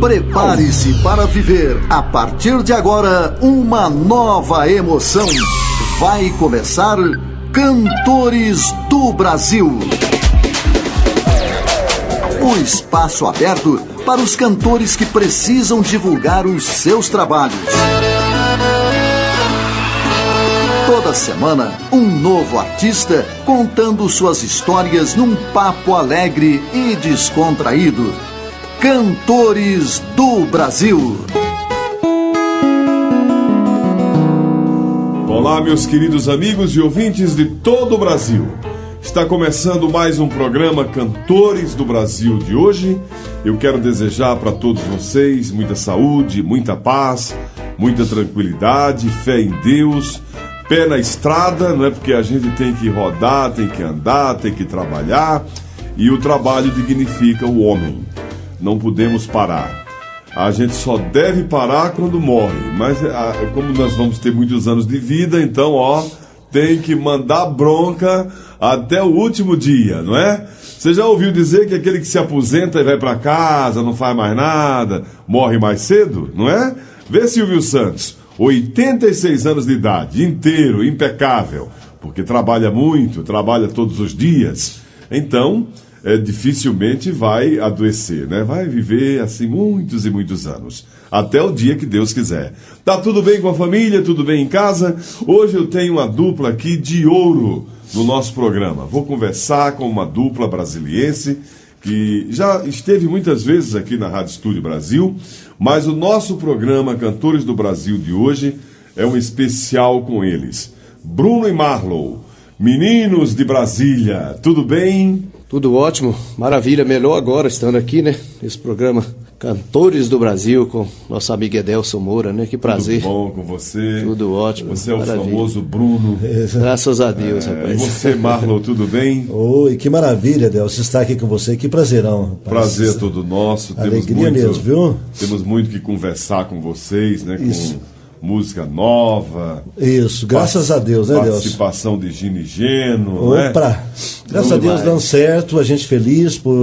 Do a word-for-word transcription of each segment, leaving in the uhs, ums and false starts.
Prepare-se para viver, a partir de agora, uma nova emoção. Vai começar Cantores do Brasil. O espaço aberto para os cantores que precisam divulgar os seus trabalhos. Toda semana, um novo artista contando suas histórias num papo alegre e descontraído. Cantores do Brasil. Olá, meus queridos amigos e ouvintes de todo o Brasil. Está começando mais um programa Cantores do Brasil de hoje. Eu quero desejar para todos vocês muita saúde, muita paz, muita tranquilidade, fé em Deus, pé na estrada, não é? Porque a gente tem que rodar, tem que andar, tem que trabalhar, e o trabalho dignifica o homem. Não podemos parar. A gente só deve parar quando morre. Mas como nós vamos ter muitos anos de vida, então, ó, tem que mandar bronca até o último dia, não é? Você já ouviu dizer que aquele que se aposenta e vai para casa, não faz mais nada, morre mais cedo, não é? Vê Silvio Santos, oitenta e seis anos de idade, inteiro, impecável, porque trabalha muito, trabalha todos os dias. Então, é, dificilmente vai adoecer, né? Vai viver assim muitos e muitos anos, até o dia que Deus quiser. Tá tudo bem com a família? Tudo bem em casa? Hoje eu tenho uma dupla aqui de ouro no nosso programa. Vou conversar com uma dupla brasiliense que já esteve muitas vezes aqui na Rádio Estúdio Brasil, mas o nosso programa Cantores do Brasil de hoje é um especial com eles. Bruno e Marlon, meninos de Brasília, tudo bem? Tudo ótimo, maravilha, melhor agora estando aqui, né, nesse programa Cantores do Brasil com nosso amigo Edelson Moura, né, que prazer. Tudo bom com você? Tudo ótimo. Você é o maravilha. famoso Bruno. Graças a Deus, é, rapaz. E você, Marlon, tudo bem? Oi, que maravilha, Edelson, estar aqui com você, que prazerão. Rapaz. Prazer todo nosso. Alegria temos muito, mesmo, viu? Temos muito que conversar com vocês, né, Isso. com música nova. Isso, graças a Deus, né, Deus? Participação de Gino e Geno, né? Opa! Graças a Deus dando certo, a gente feliz por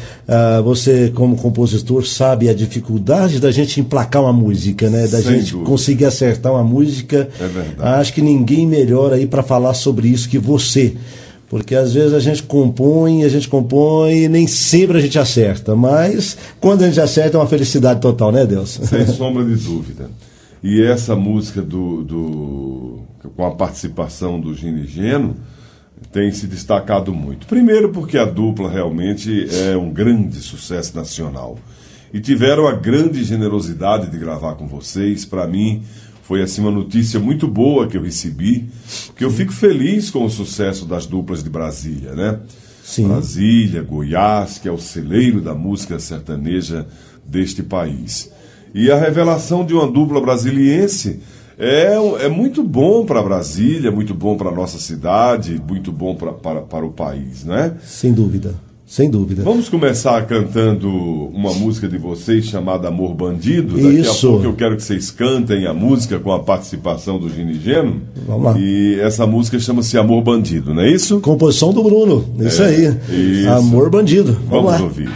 uh, você, como compositor, sabe a dificuldade da gente emplacar uma música, né? Da Sem gente dúvida. conseguir acertar uma música. É verdade. Acho que ninguém melhor aí para falar sobre isso que você. Porque às vezes a gente compõe, a gente compõe e nem sempre a gente acerta. Mas quando a gente acerta é uma felicidade total, né, Deus? Sem sombra de dúvida. E essa música do, do, com a participação do Gino e Geno tem se destacado muito. Primeiro porque a dupla realmente é um grande sucesso nacional. E tiveram a grande generosidade de gravar com vocês. Para mim foi assim uma notícia muito boa que eu recebi, porque eu fico feliz com o sucesso das duplas de Brasília, né? Sim. Brasília, Goiás, que é o celeiro da música sertaneja deste país. E a revelação de uma dupla brasiliense é, é muito bom para Brasília, muito bom para a nossa cidade, muito bom pra, para, para o país, não é? Sem dúvida, sem dúvida. Vamos começar cantando uma música de vocês chamada Amor Bandido. Daqui Isso. a pouco eu quero que vocês cantem a música com a participação do Gino e Geno. Vamos lá. E essa música chama-se Amor Bandido, não é isso? Composição do Bruno, isso É, aí. isso. Amor Bandido. Vamos, Vamos lá. ouvir.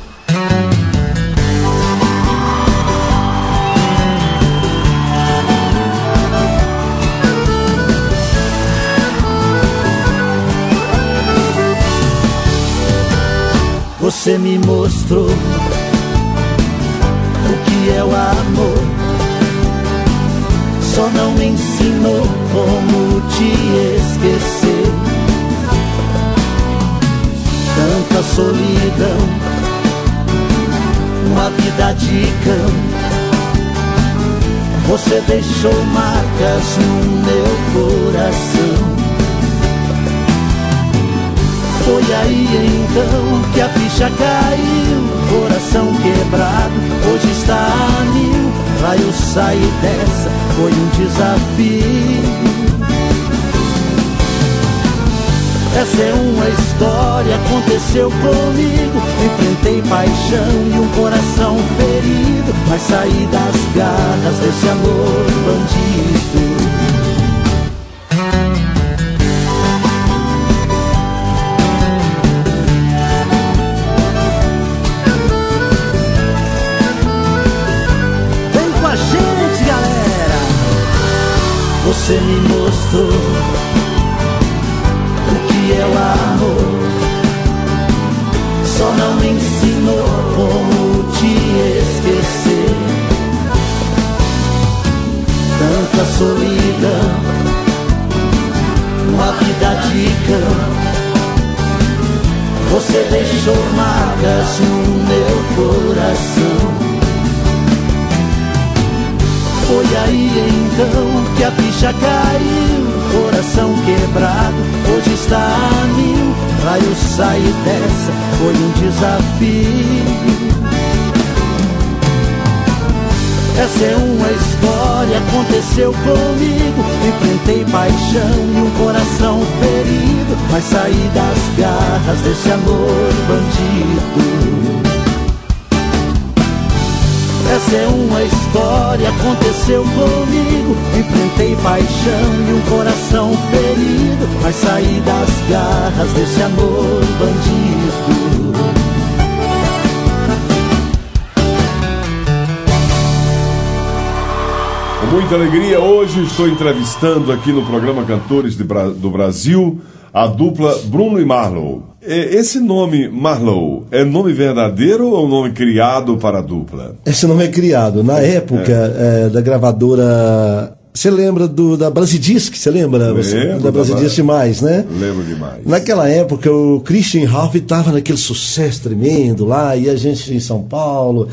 Você me mostrou o que é o amor, só não me ensinou como te esquecer. Tanta solidão, uma vida de cão, você deixou marcas no meu coração. Foi aí então que a ficha caiu, coração quebrado, hoje está a mil. Pra eu sair dessa foi um desafio. Essa é uma história, aconteceu comigo. Enfrentei paixão e um coração ferido, mas saí das garras desse amor bandido. você me mostrou o que é o amor. Só não me ensinou como te esquecer. Tanta solidão, uma vida de cão. Você deixou marcas no meu coração. Foi aí então que a ficha caiu. Coração quebrado, hoje está a mil. Pra eu sair dessa foi um desafio. Essa é uma história, aconteceu comigo. Enfrentei paixão e um coração ferido, mas saí das garras desse amor bandido. Essa é uma história, aconteceu comigo. Enfrentei paixão e um coração ferido, mas saí das garras desse amor bandido. Com muita alegria, hoje estou entrevistando aqui no programa Cantores de Bra- do Brasil a dupla Bruno e Marlow. Esse nome Marlow é nome verdadeiro ou nome criado para a dupla? Esse nome é criado. Na época é. É, da gravadora... Você lembra do, da Brasidisc? Você lembra? Você, Lembro, da Brasidisc demais, né? Lembro demais. Naquela época o Christian Ralph estava naquele sucesso tremendo lá, e a gente em São Paulo...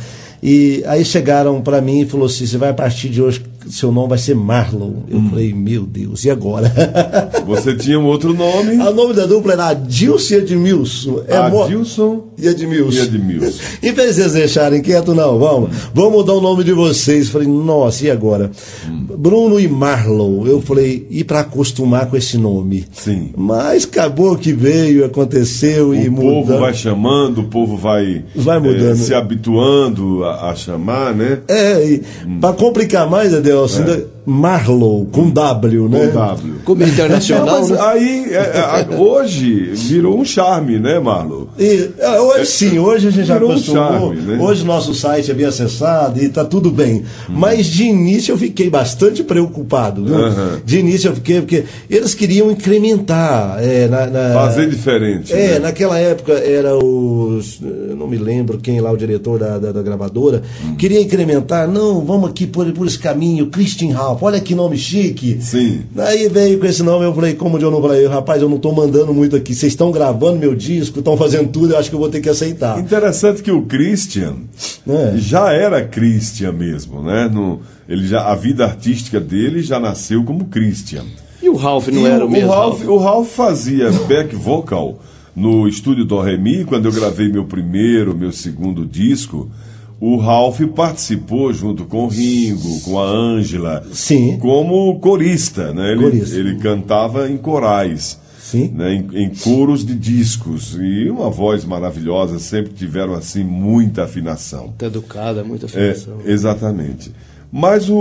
E aí chegaram para mim e falou assim: você vai, a partir de hoje, seu nome vai ser Marlow. Eu hum. falei, meu Deus, e agora? Você tinha um outro nome? O nome da dupla era Adilson e Edmilson. É Adilson mo... e Edmilson. E Edmilson. Em vez de vocês deixarem quieto, não, vamos. Hum. Vamos mudar o nome de vocês. Eu falei, nossa, e agora? Hum. Bruno e Marlow. Eu falei, e para acostumar com esse nome? Sim. Mas acabou que veio, aconteceu o e mudou. O povo vai chamando, o povo vai, vai mudando. É, se habituando a A, a chamar, né? É, e hum. para complicar mais, Adelson, é. Marlow, com W, né? Com W. Como internacional, não, né? Aí, é, é, hoje, virou um charme, né, Marlow? E, é, hoje sim, hoje a gente já virou acostumou. Um charme, né? Hoje nosso site é bem acessado e tá tudo bem. Hum. Mas de início eu fiquei bastante preocupado, viu? Uh-huh. De início eu fiquei, porque eles queriam incrementar. É, na, na, Fazer diferente. É, né? naquela época era o... Eu não me lembro quem lá, o diretor da, da, da gravadora, hum. queria incrementar. Não, vamos aqui por, por esse caminho, Christian Ralph. Olha que nome chique. Sim. Aí veio com esse nome, eu falei, como eu não falei, rapaz, eu não tô mandando muito aqui. Vocês estão gravando meu disco, estão fazendo tudo, eu acho que eu vou ter que aceitar. Interessante que o Christian é. já era Christian mesmo, né? No, ele já, a vida artística dele já nasceu como Christian. E o Ralph não e era o, o mesmo? O Ralph, o Ralph fazia back vocal no estúdio do Remi, quando eu gravei meu primeiro, meu segundo disco. O Ralph participou junto com o Ringo, com a Ângela, Sim. como corista, né? Ele, corista. ele cantava em corais, Sim. né? em, em coros de discos, e uma voz maravilhosa, sempre tiveram assim muita afinação. Muito educada, muita afinação. É, exatamente. Mas o,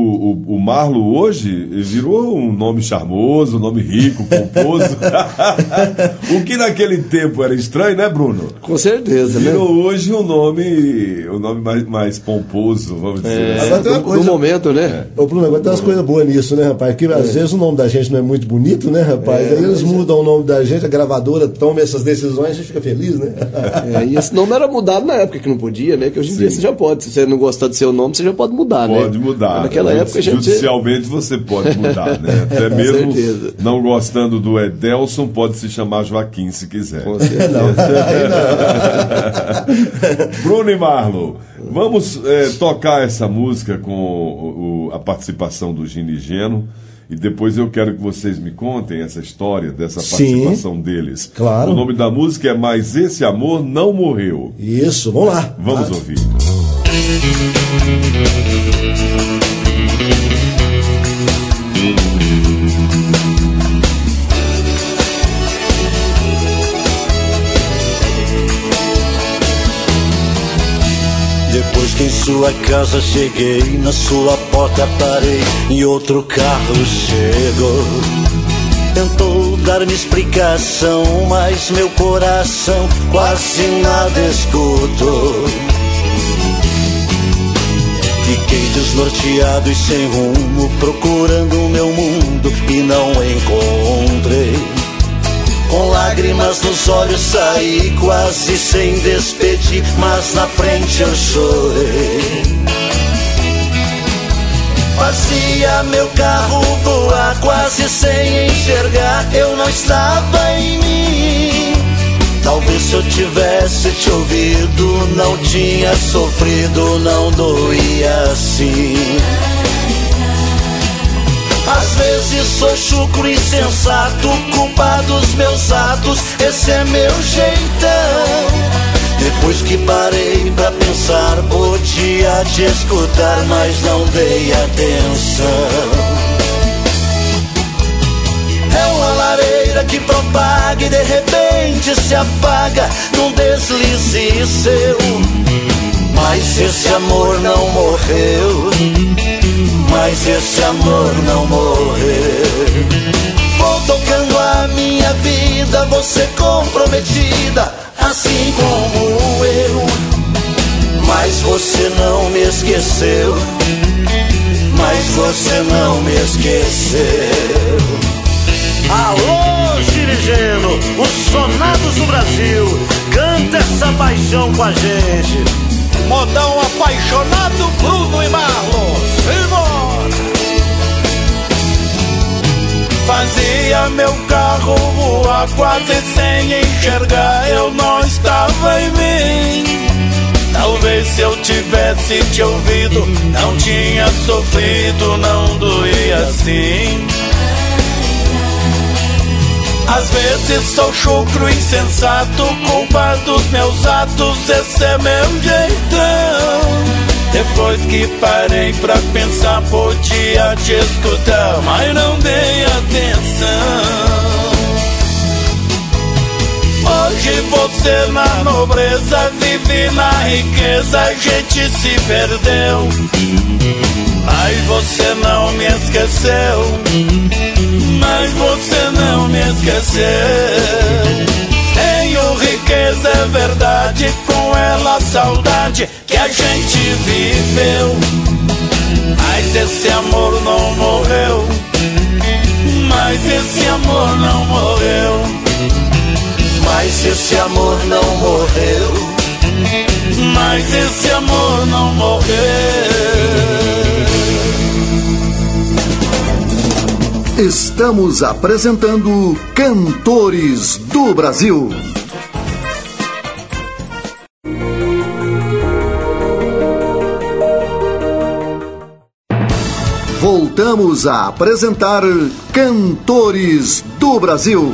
o, o Marlow hoje virou um nome charmoso, um nome rico, pomposo. O que naquele tempo era estranho, né, Bruno? Com certeza, virou né? hoje um nome, um nome mais, mais pomposo, vamos dizer é, assim. Agora tem uma no, coisa, no momento, né? Ô, Bruno, agora tem umas coisas boas nisso, né, rapaz? Que às vezes o nome da gente não é muito bonito, né, rapaz? É, Aí eles mudam o nome da gente, a gravadora toma essas decisões, a gente fica feliz, né? É, e esse nome era mudado na época que não podia, né? Que hoje em Sim. dia você já pode. Se você não gostar do seu nome, você já pode mudar, pode né? Pode mudar. Mas naquela época a gente... Judicialmente você pode mudar, né? Até mesmo não gostando do Edelson, pode se chamar Joaquim se quiser. Com certeza. Não, não. Bruno e Marlow, vamos é, tocar essa música com o, o, a participação do Gino e Geno. E depois eu quero que vocês me contem essa história dessa participação Sim, deles. Claro. O nome da música é Mas Esse Amor Não Morreu. Isso, vamos lá. Vamos Vai. ouvir. Depois que em sua casa cheguei, na sua porta parei e outro carro chegou. Tentou dar-me explicação, mas meu coração quase nada escutou. Fiquei desnorteado e sem rumo, procurando o meu mundo e não encontrei. Com lágrimas nos olhos saí, quase sem despedir, mas na frente eu chorei. Fazia meu carro voar, quase sem enxergar, eu não estava em mim. Talvez se eu tivesse te ouvido, não tinha sofrido, não doía assim. Às vezes sou chucro insensato, culpa dos meus atos, esse é meu jeitão. Depois que parei pra pensar, podia te escutar, mas não dei atenção. É uma lareira que propaga e de repente se apaga num deslize seu. Mas esse amor não morreu, mas esse amor não morreu. Vou tocando a minha vida, você comprometida, assim como eu. Mas você não me esqueceu, mas você não me esqueceu. Alô, Girigeno, os sonados do Brasil, canta essa paixão com a gente. Modão apaixonado, Bruno e Marlon, simbora! Fazia meu carro voar, quase sem enxergar, eu não estava em mim. Talvez se eu tivesse te ouvido, não tinha sofrido, não doía assim. Às vezes sou chucro insensato, culpa dos meus atos, esse é meu jeitão. Depois que parei pra pensar, podia te escutar, mas não dei atenção. Hoje você na nobreza vive na riqueza, a gente se perdeu. Mas você não me esqueceu, mas você não me esqueceu. Tenho riqueza, é verdade, com ela saudade que a gente viveu. Mas esse amor não morreu, mas esse amor não morreu. Mas esse amor não morreu, mas esse amor não morreu. Estamos apresentando Cantores do Brasil. Voltamos a apresentar Cantores do Brasil.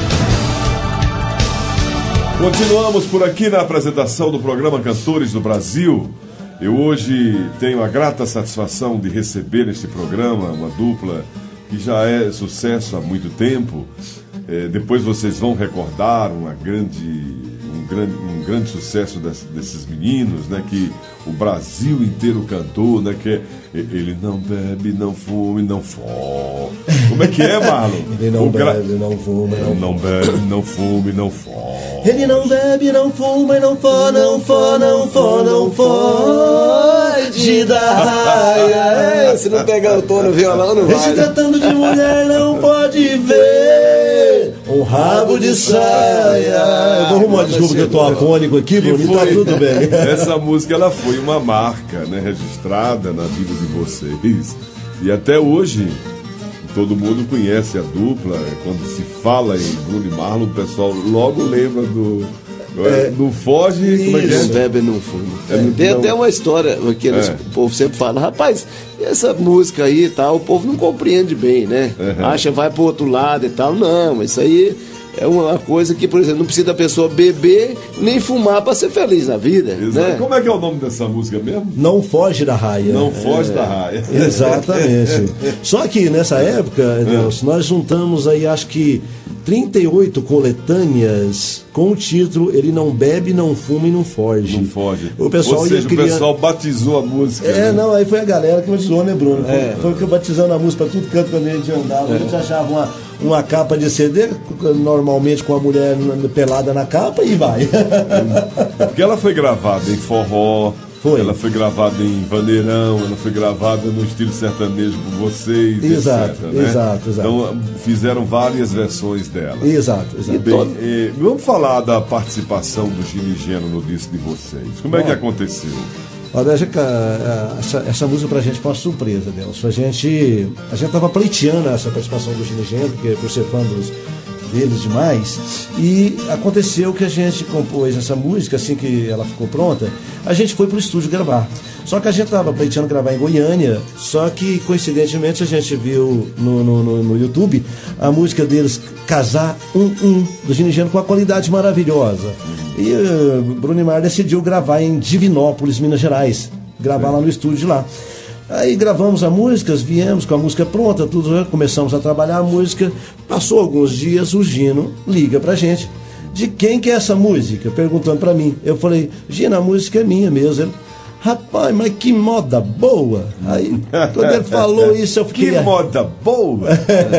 Continuamos por aqui na apresentação do programa Cantores do Brasil. Eu hoje tenho a grata satisfação de receber neste programa uma dupla que já é sucesso há muito tempo. É, depois vocês vão recordar uma grande, um, grande, um grande sucesso des, desses meninos, né, que o Brasil inteiro cantou, né, que é Ele não bebe, não fuma e não fó. Como é que é, Marlon? Ele não o gra... bebe, não fuma e não, não bebe, não fuma e não fó. Ele não bebe, não fuma e não fó, não fó, não fó, não foge da raia. É, se não pegar o tom no violão, não vai. Esse tratando de mulher não pode ver um rabo de saia. Eu vou arrumar desculpa que eu tô afônico aqui, Bruno, e tá tudo bem. Essa música, ela foi uma marca, né, registrada na vida de vocês. E até hoje, todo mundo conhece a dupla. Quando se fala em Bruno e Marlon, o pessoal logo lembra do... É, não foge, como é que é? Não bebe, não fuma. É, Tem não... até uma história que eles, é. o povo sempre fala, rapaz, essa música aí e tal, o povo não compreende bem, né? Uhum. Acha, vai pro outro lado e tal. Não, isso aí é uma coisa que, por exemplo, não precisa da pessoa beber nem fumar pra ser feliz na vida. Né? Como é que é o nome dessa música mesmo? Não foge da raia. Não foge é, da raia. Exatamente. Só que nessa época, Deus, nós juntamos aí, acho que trinta e oito coletâneas com o título Ele não bebe, não fuma e não foge. Não foge. O pessoal Ou seja, queria... o pessoal batizou a música. É, né? não, aí foi a galera que batizou, né, Bruno? É. Foi, foi batizando a música pra tudo canto quando a gente andava. É. A gente achava uma, uma capa de C D, normalmente com a mulher pelada na capa, e vai. Porque ela foi gravada em forró, Foi. Ela foi gravada em Vaneirão, ela foi gravada no estilo sertanejo por vocês, Exato, etcétera, né? exato, exato. Então fizeram várias versões dela. Exato, exato. E bem, eh, vamos falar da participação do Gino e Geno no disco de vocês. Como é que aconteceu? Olha, essa, essa música pra gente foi uma surpresa, Delcio. A gente a gente tava pleiteando essa participação do Gino e Geno, porque por ser fã dos, deles demais, e aconteceu que a gente compôs essa música, assim que ela ficou pronta, a gente foi pro estúdio gravar. Só que a gente tava pleiteando gravar em Goiânia, só que coincidentemente a gente viu no, no, no, no YouTube a música deles, Casar um um, do Gino e Geno, com uma qualidade maravilhosa. E uh, Bruno e Mar decidiu gravar em Divinópolis, Minas Gerais, gravar lá no estúdio de lá. Aí gravamos a música, viemos com a música pronta, tudo, começamos a trabalhar a música. Passou alguns dias, o Gino liga pra gente. De quem que é essa música? Perguntando pra mim. Eu falei, Gino, a música é minha mesmo. Ele, rapaz, mas que moda boa. Aí, quando ele falou isso, eu fiquei... Que moda boa!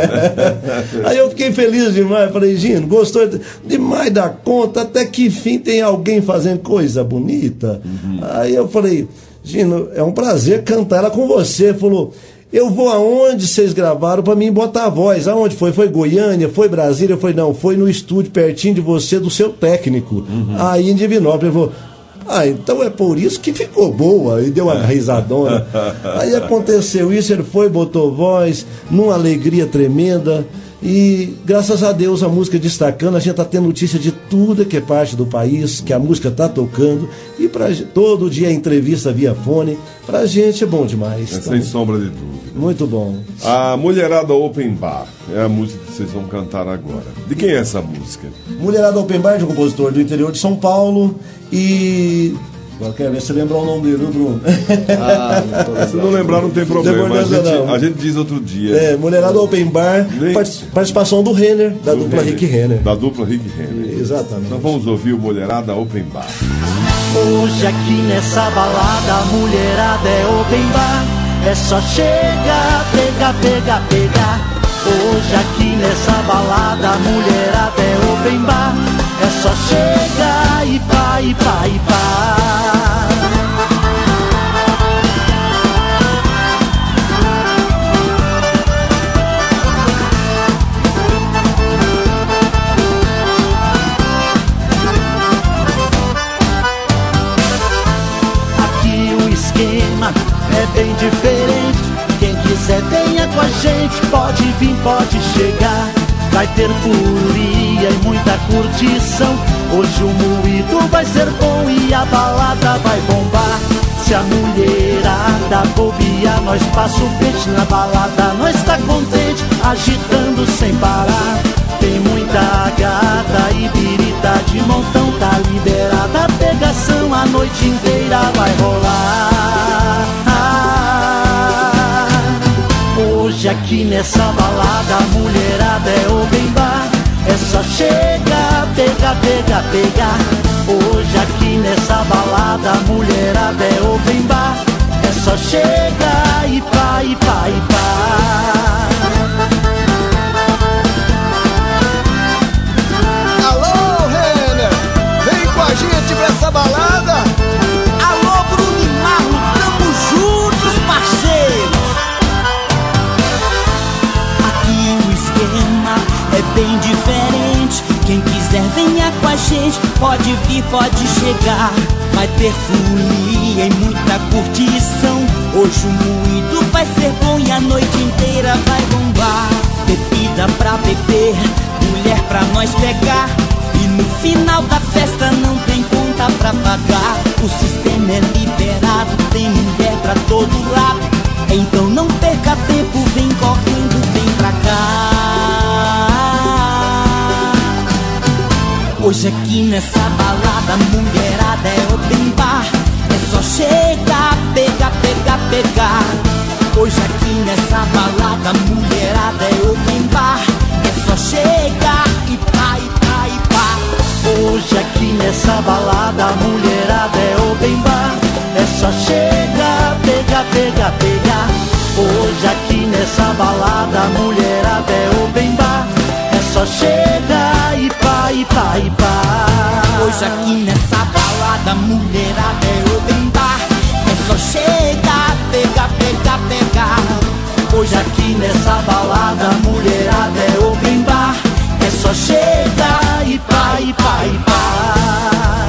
Aí eu fiquei feliz demais. Falei, Gino, gostou demais da conta, até que enfim tem alguém fazendo coisa bonita. Uhum. Aí eu falei... Gino, é um prazer cantar ela com você. Ele falou, eu vou aonde vocês gravaram pra mim botar a voz. Aonde foi? Foi Goiânia? Foi Brasília? Eu falei, não, foi no estúdio pertinho de você, do seu técnico. Uhum. Aí em Divinópolis. Ele falou, ah, então é por isso que ficou boa. E deu uma risadona. Aí aconteceu isso, ele foi, botou voz, numa alegria tremenda. E graças a Deus a música destacando, a gente tá tendo notícia de tudo que é parte do país, que a música tá tocando, e pra, todo dia é entrevista via fone, pra gente é bom demais. É, então, sem sombra de dúvida. Muito bom. A Mulherada Open Bar é a música que vocês vão cantar agora. De quem é essa música? Mulherada Open Bar, de um compositor do interior de São Paulo, e... Agora quero ver se lembrar o nome dele, viu, Bruno? Ah, não tô Se não lembrar, não tem problema. A gente, a gente diz outro dia. É, Mulherada Open Bar, Nem... participação do Renner, da do dupla Renner, Rick Renner. Da dupla Rick Renner. Exatamente. Então vamos ouvir o Mulherada Open Bar. Hoje aqui nessa balada a mulherada é open bar. É só chegar, pegar, pegar, pegar. Hoje aqui nessa balada a mulherada é open bar. É só chegar e pá, e pá, e pá. Aqui o esquema é bem diferente. Quem quiser venha com a gente, pode vir, pode chegar. Vai ter folia e muita curtição. Hoje o moído vai ser bom e a balada vai bombar. Se a mulherada bobear, nós passa o peixe na balada. Nós tá contente, agitando sem parar. Tem muita gata e birita de montão. Tá liberada a pegação, a noite inteira vai rolar. Hoje aqui nessa balada a mulherada é open bar. É só chegar, pegar, pegar, pegar. Hoje aqui nessa balada a mulherada é open bar. É só chegar e pá, e pá, e pá. Alô, Renner, vem com a gente pra essa balada. Alô, Bruno e Marlon, tamo juntos, parceiros. Aqui o esquema é bem diferente. Quem quiser venha com a gente, pode vir, pode chegar. Vai ter folia e muita curtição. Hoje o moído vai ser bom e a noite inteira vai bombar. Bebida pra beber, mulher pra nós pegar. E no final da festa não tem conta pra pagar. O sistema é liberado, tem mulher pra todo lado. Então não perca tempo, vem correndo, vem pra cá. Hoje aqui nessa balada, mulherada é open bar. É só chegar, pegar, pegar, pegar. Hoje aqui nessa balada, mulherada é open bar. É só chegar e pá, e pá, e pá. Hoje aqui nessa balada, mulherada é open bar. É só chegar, pegar, pegar, pegar. Hoje aqui nessa balada, mulherada é open bar. É só chegar e pá, e pá, e pá. Hoje aqui nessa balada, mulherada é open bar. só chega, pega, pega, pega. Hoje aqui nessa balada, mulherada é open bar. É só chega e pá, e pá, e pá.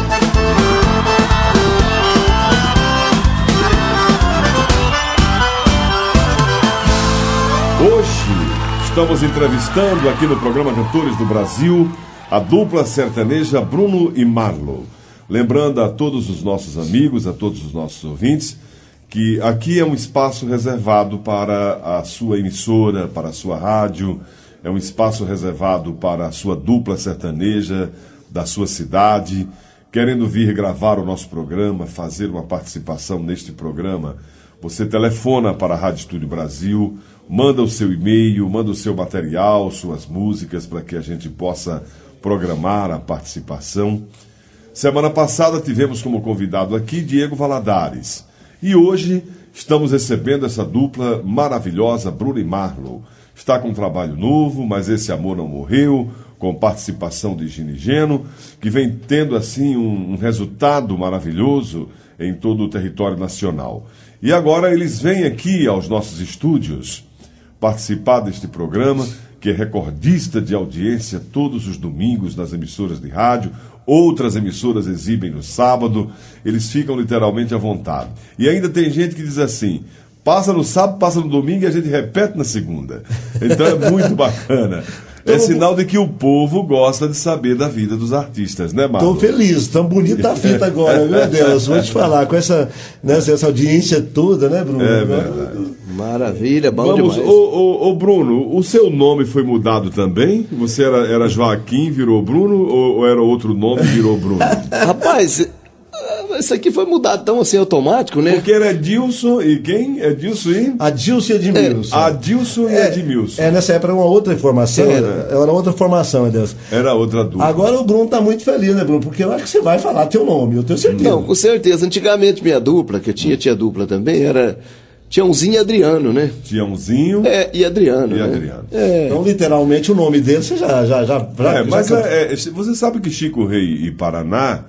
Hoje estamos entrevistando aqui no programa Cantores do Brasil a dupla sertaneja Bruno e Marlon. Lembrando a todos os nossos amigos, a todos os nossos ouvintes, que aqui é um espaço reservado para a sua emissora, para a sua rádio, é um espaço reservado para a sua dupla sertaneja da sua cidade, querendo vir gravar o nosso programa, fazer uma participação neste programa. Você telefona para a Rádio Estúdio Brasil, manda o seu e-mail, manda o seu material, suas músicas, para que a gente possa programar a participação. Semana passada tivemos como convidado aqui Diego Valadares. E hoje estamos recebendo essa dupla maravilhosa, Bruno e Marlon. Está com um trabalho novo, mas esse amor não morreu, com participação de Gini Geno, que vem tendo assim um, um resultado maravilhoso em todo o território nacional. E agora eles vêm aqui aos nossos estúdios participar deste programa, que é recordista de audiência todos os domingos nas emissoras de rádio. Outras emissoras exibem no sábado, eles ficam literalmente à vontade. E ainda tem gente que diz assim, passa no sábado, passa no domingo e a gente repete na segunda. Então é muito bacana. É sinal de que o povo gosta de saber da vida dos artistas, né, Marlon? Tô feliz, tão bonita a fita agora, meu Deus. Vou te falar, com essa, né, essa audiência toda, né, Bruno? É verdade. Maravilha, bom Vamos, demais. Ô, ô, ô, Bruno, o seu nome foi mudado também? Você era, era Joaquim, virou Bruno, ou, ou era outro nome e virou Bruno? Rapaz, isso aqui foi mudado tão assim automático, né? Porque era Edilson e quem? Edilson e? Adilson e Edmilson. É, Adilson e é, Edmilson. É, nessa época era uma outra informação. Era, era outra formação, meu Deus. Era outra dúvida. Agora o Bruno tá muito feliz, né, Bruno? Porque eu acho que você vai falar teu nome, eu tenho certeza. Não, com certeza. Antigamente minha dupla, que eu tinha, tinha dupla também, era Tiãozinho e Adriano, né? Tiãozinho é, e Adriano. E né? Adriano. É. Então, literalmente, o nome dele você já... já, já, já é, mas já... É, é, você sabe que Chico Rei e Paraná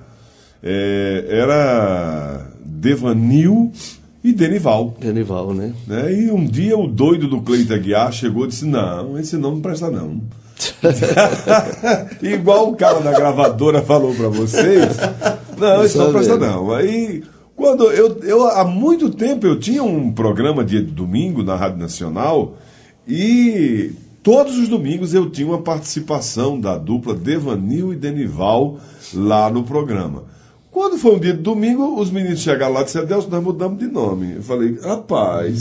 é, era Devanil e Denival. Denival, né? né? E um dia o doido do Cleito Aguiar chegou e disse, não, esse nome não presta não. Igual o cara da gravadora falou pra vocês, não, esse não presta não. Aí... Quando eu, eu, há muito tempo eu tinha um programa de domingo na Rádio Nacional e todos os domingos eu tinha uma participação da dupla Devanil e Denival lá no programa. Quando foi um dia de domingo, os meninos chegaram lá e disseram, Deus, nós mudamos de nome. Eu falei, rapaz,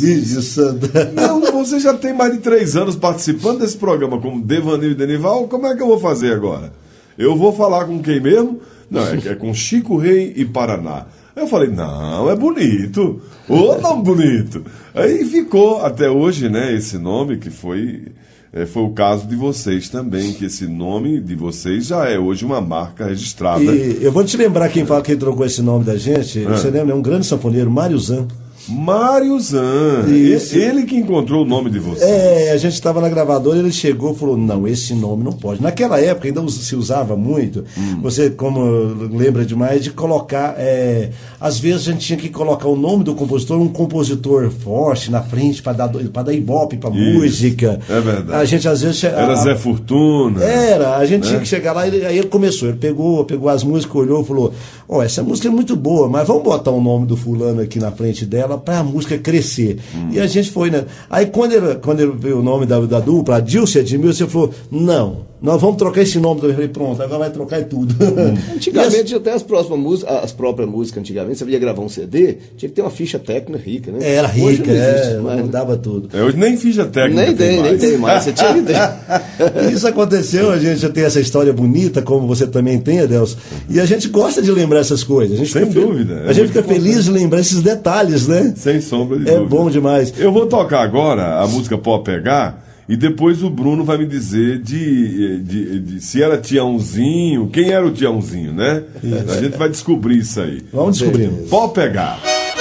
não, você já tem mais de três anos participando desse programa como Devanil e Denival, como é que eu vou fazer agora? Eu vou falar com quem mesmo? Não, é, é com Chico Rei e Paraná. Eu falei, não, é bonito. Ô, nome bonito. Aí ficou até hoje, né, esse nome, que foi, é, foi o caso de vocês também, que esse nome de vocês já é hoje uma marca registrada. E eu vou te lembrar quem fala que trocou esse nome da gente. Ah. Você lembra? É um grande sanfoneiro, Mário Zan. Mário Zan, Isso. ele que encontrou o nome de vocês. É, a gente estava na gravadora, ele chegou e falou, não, esse nome não pode. Naquela época ainda se usava muito, hum. você como lembra demais, de colocar, é, às vezes a gente tinha que colocar o nome do compositor, um compositor forte na frente para dar, para dar ibope para música. É verdade. A gente às vezes... Era a, Zé Fortuna. Era, a gente né? tinha que chegar lá, ele, aí ele começou, ele pegou, pegou as músicas, olhou e falou, ó, oh, essa música é muito boa, mas vamos botar o nome do fulano aqui na frente dela para a música crescer. Hum. E a gente foi, né? Aí quando ele, quando ele veio o nome da, da dupla, Adilson e Edmilson, ele falou, não, nós vamos trocar esse nome. Eu falei, pronto, agora vai trocar e tudo. Hum. Antigamente, as... até as próximas músicas, as próprias músicas, antigamente, você ia gravar um C D, tinha que ter uma ficha técnica rica, né? Era rica, hoje não existe, é, mas... mudava tudo. É, hoje nem ficha técnica nem tem, tem nem tem mais. Você tinha ideia. Isso aconteceu, a gente já tem essa história bonita, como você também tem, Adelson, e a gente gosta de lembrar essas coisas. A gente Sem fica dúvida. Fe... A gente fica feliz de lembrar esses detalhes, né? Sem sombra de é dúvida. É bom demais. Eu vou tocar agora a música Pode Pegar e depois o Bruno vai me dizer de, de, de, de se era Tiãozinho, quem era o Tiãozinho, né? Isso. A gente vai descobrir isso aí. Vamos descobrir. Pode Pegar.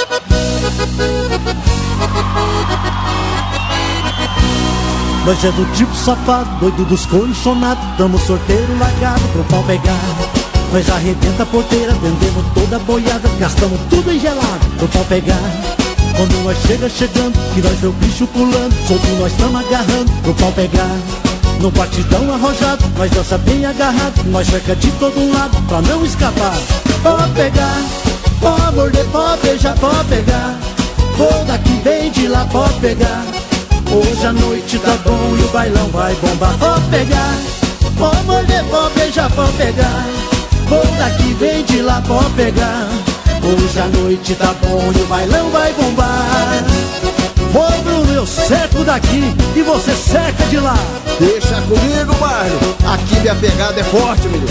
Nós é do tipo safado, doido dos condicionados, tamo sorteiro largado pro pau pegar. Nós arrebenta a porteira, vendemos toda a boiada, gastamos tudo em gelado pro pau pegar. Quando nós chega chegando, que nós vê o bicho pulando, solto nós tamo agarrando pro pau pegar. No batidão arrojado, nós dança bem agarrado, nós cerca de todo lado pra não escapar. Pode pegar, pode morder, pode beijar, pode pegar. Vou daqui, vem de lá, pode pegar. Hoje a noite tá bom e o bailão vai bombar. Pode pegar, pode morder, pode beijar, pode pegar. Vou daqui, vem de lá, pode pegar. Hoje a noite tá bom e o bailão vai bombar. Ô Bruno, eu cerco daqui e você cerca de lá. Deixa comigo, Marlon. Aqui minha pegada é forte, menino.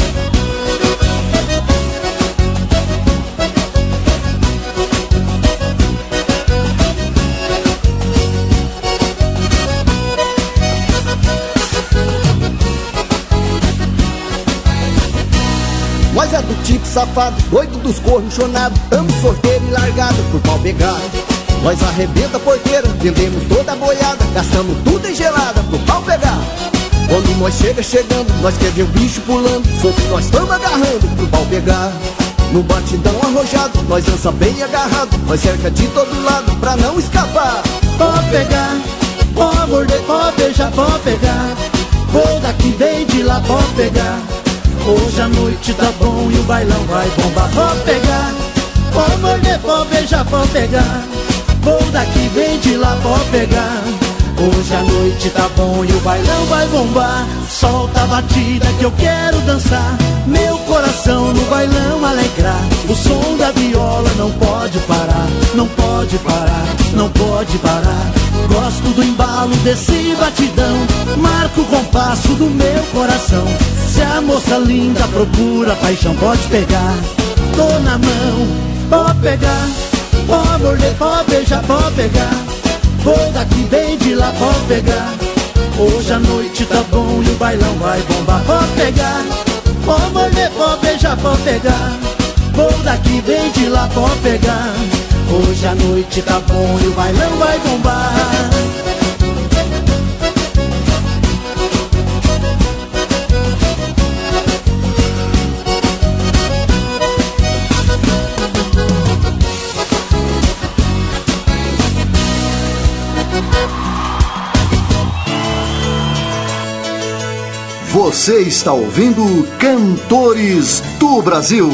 Nós é do tipo safado, doido dos cornos chonados, tamo sorteiro e largado por pau pegar. Nós arrebenta a porteira, vendemos toda a boiada, gastamos tudo em gelada pro pau pegar. Quando nós chega chegando, nós quer ver o bicho pulando, solto nós tamo agarrando pro pau pegar. No batidão arrojado, nós dança bem agarrado, nós cerca de todo lado pra não escapar. Pode pegar, pode morder, pode beijar, pode pegar. Vou daqui, vem de lá, pode pegar. Hoje a noite tá bom e o bailão vai bombar. Pode pegar, pode morder, pode beijar, pode pegar. Vou daqui, vem de lá, pode pegar. Hoje a noite tá bom e o bailão vai bombar. Solta a batida que eu quero dançar, meu coração no bailão alegrar. O som da viola não pode parar, não pode parar, não pode parar. Gosto do embalo desse batidão, marco o compasso do meu coração. Se a moça linda procura paixão, pode pegar, tô na mão, pode pegar. Pode morder, pode beijar, pode pegar. Vou daqui, vem de lá, pode pegar. Hoje a noite tá bom e o bailão vai bombar. Pode pegar, pode morder, pode beijar, pode pegar. Vou daqui, vem de lá, pode pegar. Hoje a noite tá bom e o bailão vai bombar. Você está ouvindo Cantores do Brasil.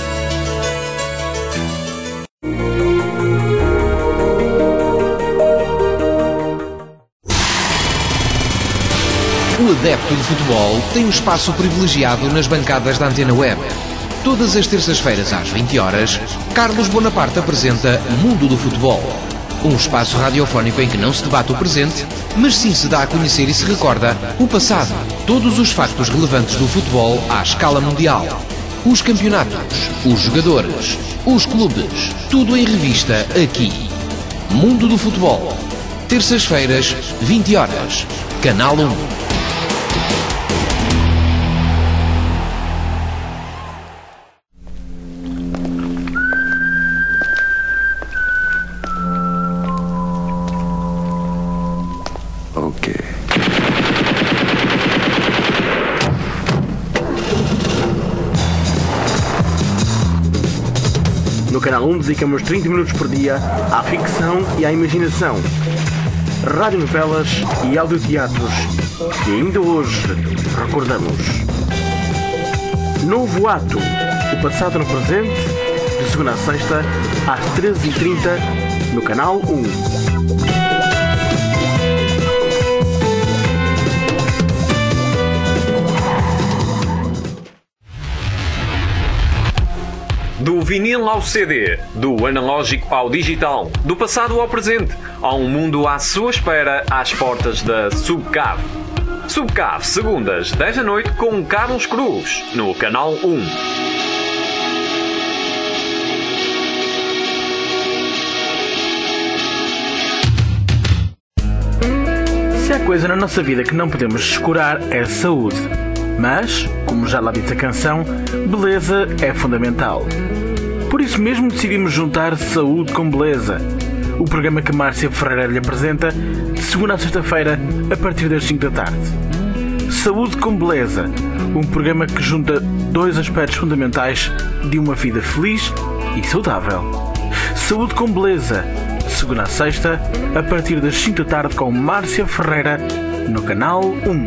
O adepto de futebol tem um espaço privilegiado nas bancadas da Antena Web. Todas as terças-feiras às vinte horas, Carlos Bonaparte apresenta Mundo do Futebol. Um espaço radiofónico em que não se debate o presente, mas sim se dá a conhecer e se recorda o passado. Todos os factos relevantes do futebol à escala mundial. Os campeonatos, os jogadores, os clubes, tudo em revista aqui. Mundo do Futebol. Terças-feiras, vinte horas. Canal um. No Canal um dedicamos trinta minutos por dia à ficção e à imaginação, radionovelas e audioteatros que ainda hoje recordamos. Novo Ato, o passado no presente, de segunda a sexta, às treze e trinta, no Canal um. Do vinil ao C D, do analógico ao digital, do passado ao presente, há um mundo à sua espera às portas da Subcave. Subcave, segundas, dez da noite, com Carlos Cruz, no Canal um. Se há coisa na nossa vida que não podemos descurar é saúde. Mas, como já lá disse a canção, beleza é fundamental. Por isso mesmo decidimos juntar Saúde com Beleza, o programa que Márcia Ferreira lhe apresenta de segunda a sexta-feira a partir das cinco da tarde. Saúde com Beleza, um programa que junta dois aspectos fundamentais de uma vida feliz e saudável. Saúde com beleza, segunda a sexta, a partir das cinco da tarde com Márcia Ferreira, no Canal um.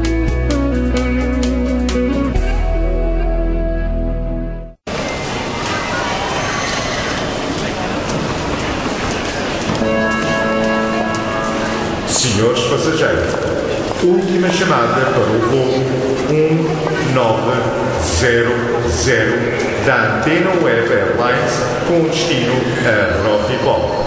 Senhores passageiros, última chamada para o voo um nove zero zero da Antena Web Airlines com destino a Rocky Pop.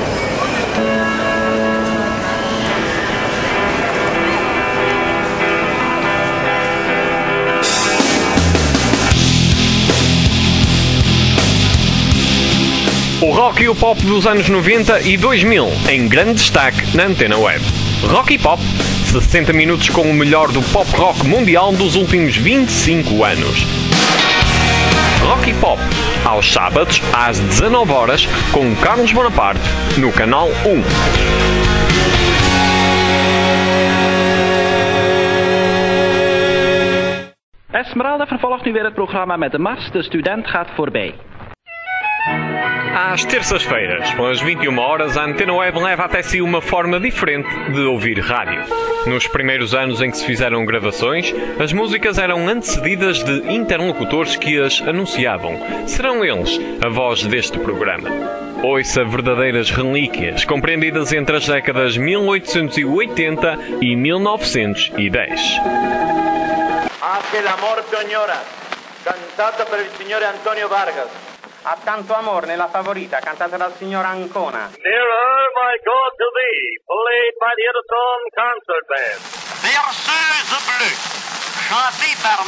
O rock e o pop dos anos noventa e dois mil, em grande destaque na Antena Web. Rock e Pop, sessenta minutos com o melhor do pop rock mundial dos últimos vinte e cinco anos. Rock e Pop, aos sábados, às dezanove horas, com Carlos Bonaparte, no Canal um. Esmeralda vervolgt nu weer het programma met de Mars, de student gaat voorbij. Às terças-feiras, pelas vinte e uma horas, a Antena Web leva até si uma forma diferente de ouvir rádio. Nos primeiros anos em que se fizeram gravações, as músicas eram antecedidas de interlocutores que as anunciavam. Serão eles a voz deste programa. Ouça verdadeiras relíquias, compreendidas entre as décadas mil oitocentos e oitenta e mil novecentos e dez. Hace el amor Señora, cantata per il signore Antonio Vargas. Ha tanto amor nella favorita, cantata dal signor Ancona. Nearer, my God, to thee, played by the Edison Concert Band. Berceuse bleue, chantée par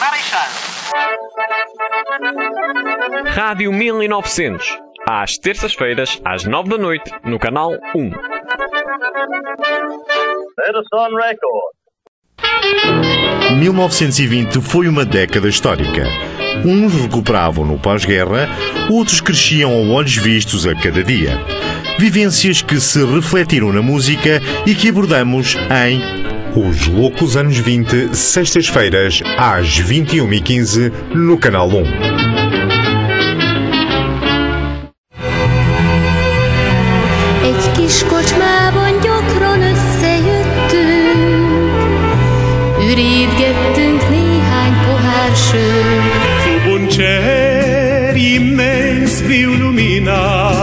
Maréchal. Rádio mil e novecentos, às terças-feiras, às nove da noite, no Canal um. Edison Records. mil novecentos e vinte foi uma década histórica. Uns recuperavam no pós-guerra, outros cresciam a olhos vistos a cada dia. Vivências que se refletiram na música e que abordamos em Os Loucos Anos vinte, sextas-feiras, às vinte e uma e quinze, no Canal um. Egy kis kocsmában gyakran összejöttünk, ürítgettünk néhány pohár sört. Sub un cer immens viu lumina,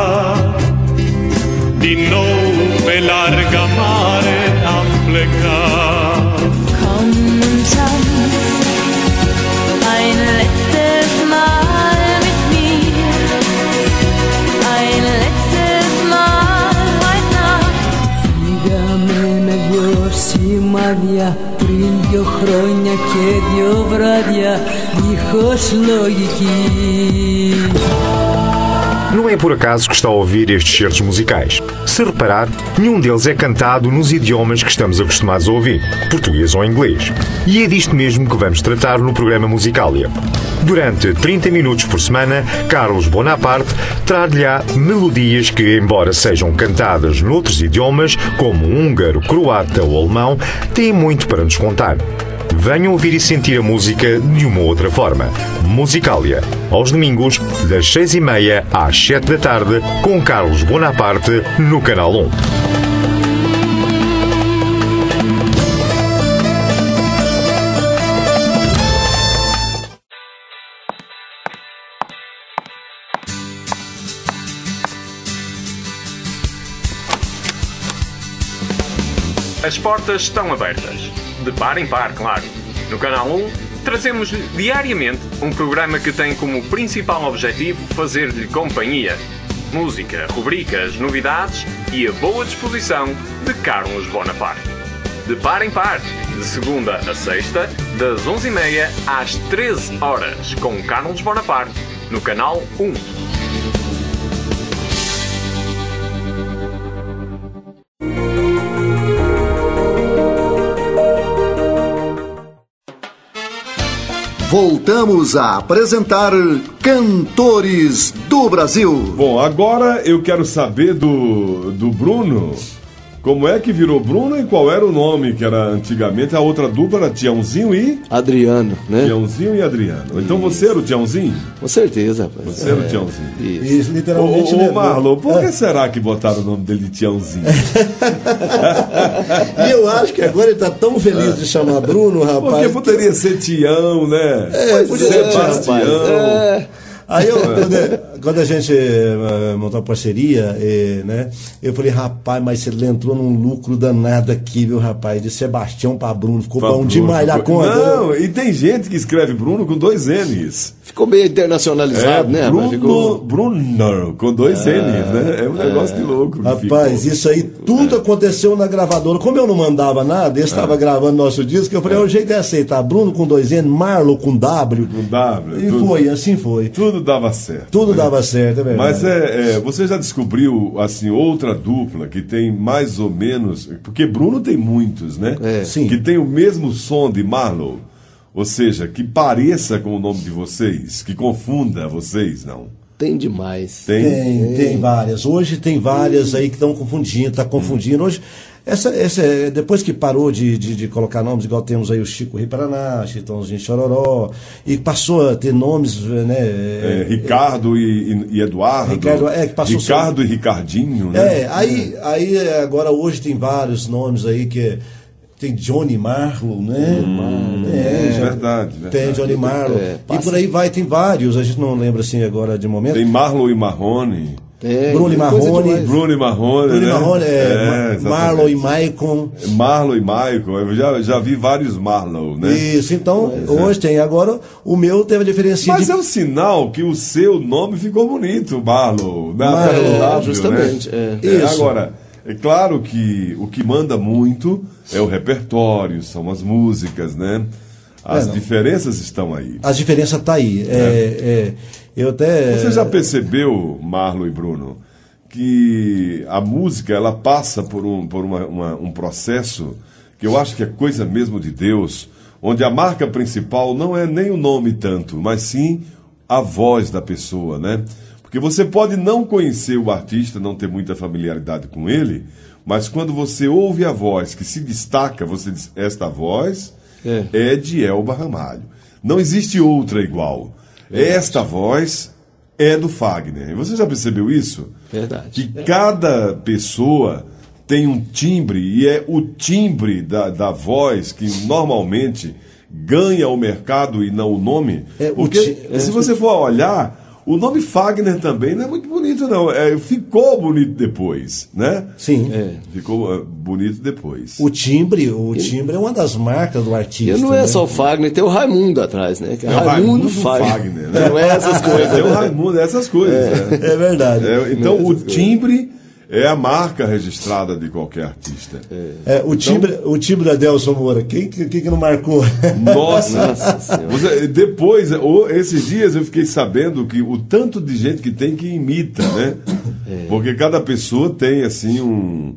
din nou pe larga mare am plecat. Komm und tanz ein letztes Mal mit mir, ein letztes Mal heute Nacht. Sígame melhor se Maria, brilho chronia kiedy obradia, hijos logiki. Não é por acaso que está a ouvir estes certos musicais. Se reparar, nenhum deles é cantado nos idiomas que estamos acostumados a ouvir, português ou inglês. E é disto mesmo que vamos tratar no programa Musicalia. Durante trinta minutos por semana, Carlos Bonaparte trará-lhe melodias que, embora sejam cantadas noutros idiomas, como húngaro, croata ou alemão, têm muito para nos contar. Venham ouvir e sentir a música de uma outra forma. Musicalia, aos domingos, das seis e meia às sete da tarde, com Carlos Bonaparte, no Canal um. As portas estão abertas. De par em par, claro. No Canal um, trazemos diariamente um programa que tem como principal objetivo fazer-lhe companhia. Música, rubricas, novidades e a boa disposição de Carlos Bonaparte. De par em par, de segunda a sexta, das onze e meia às treze horas, com Carlos Bonaparte, no Canal um. Voltamos a apresentar Cantores do Brasil. Bom, agora eu quero saber do, do Bruno Como é que virou Bruno e qual era o nome que era antigamente? A outra dupla era Tiãozinho e... Adriano, né? Tiãozinho e Adriano. Então você era o Tiãozinho? Com certeza, rapaz. Você é. era o Tiãozinho. Isso, Isso literalmente. Ô, ô, ô Marlon, por que é. será que botaram o nome dele de Tiãozinho? E eu acho que agora ele tá tão feliz de chamar Bruno, rapaz. Porque poderia ser Tião, né? É, podia ser, Sebastião. É. Aí eu, quando, quando a gente uh, montou a parceria, eh, né? Eu falei, rapaz, mas você entrou num lucro danado aqui, viu, rapaz? De Sebastião pra Bruno, ficou Pra bom Bruno, demais da ficou... conta. Não, e tem gente que escreve Bruno com dois N's. Ficou meio internacionalizado, é, né? Bruno, Ficou... Bruno, com dois É, N's, né? É um negócio é. de louco. Rapaz, ficou. isso aí tudo é. aconteceu na gravadora. Como eu não mandava nada, eu estava é. gravando nosso disco, eu falei, é. o jeito é aceitar. Bruno com dois N, Marlon com W. Com W. E tudo, foi, assim foi. Tudo dava certo. Tudo né? dava certo, é verdade. Mas é, é, você já descobriu, assim, outra dupla que tem mais ou menos... Porque Bruno tem muitos, né? É. Sim. Que tem o mesmo som de Marlon. Ou seja, que pareça com o nome de vocês, que confunda vocês, não? Tem demais. Tem? Tem, tem várias. Hoje tem várias aí que estão confundindo, tá confundindo. Hoje, essa, essa, depois que parou de, de, de colocar nomes, igual temos aí o Chico Rei Paraná, Chitãozinho Chororó, e passou a ter nomes, né? É, Ricardo é, e, e Eduardo. Ricardo, é, que passou Ricardo sobre... e Ricardinho, né? É, aí, aí agora hoje tem vários nomes aí que tem Johnny Marlowe, né? Hum, é, é já, verdade, verdade. Tem Johnny Marlowe. É, e por aí vai, tem vários, a gente não lembra assim agora de momento. Tem Marlowe e Marrone. Tem, Bruno e Marrone. Bruno e Marrone. Bruno e né? Marrone, é, é, Marlon e Maicon. Marlon e Maicon, eu já, já vi vários Marlon, né? Isso, então, Mas, hoje é. tem. Agora, o meu teve a diferença Mas de... é um sinal que o seu nome ficou bonito, Marlon. Na Marlon, W, justamente. Né? É. É, Isso. agora, é claro que o que manda muito é o repertório, são as músicas, né? As É, diferenças estão aí. A diferença tá aí. É. É, eu até... Você já percebeu, Marlon e Bruno, que a música ela passa por, um, por uma, uma, um processo que eu acho que é coisa mesmo de Deus, onde a marca principal não é nem o nome tanto, mas sim a voz da pessoa, né? Porque você pode não conhecer o artista, não ter muita familiaridade com ele, mas quando você ouve a voz que se destaca, você diz, esta voz é, é de Elba Ramalho. Não existe outra igual. É. Esta voz é do Fagner. Você já percebeu isso? Verdade. Que cada pessoa tem um timbre, e é o timbre da, da voz que normalmente ganha o mercado e não o nome. É, porque o ti... se é, você for olhar, o nome Fagner também não é muito bonito, não. É, ficou bonito depois, né? Sim. É. Ficou uh, bonito depois. O timbre, o timbre é uma das marcas do artista. E não é né? só o Fagner, tem o Raimundo atrás, né? Que é, é Raimundo, Raimundo Fagner. Fagner né? Não é essas coisas. Tem o Raimundo, é essas coisas. É, né? é verdade. É, então, é o timbre é a marca registrada de qualquer artista. É, é o, timbre, então, o timbre da Delson Moura, quem, quem que não marcou? Nossa! Nossa você, depois, esses dias eu fiquei sabendo que o tanto de gente que tem que imita, né? É. Porque cada pessoa tem, assim, um,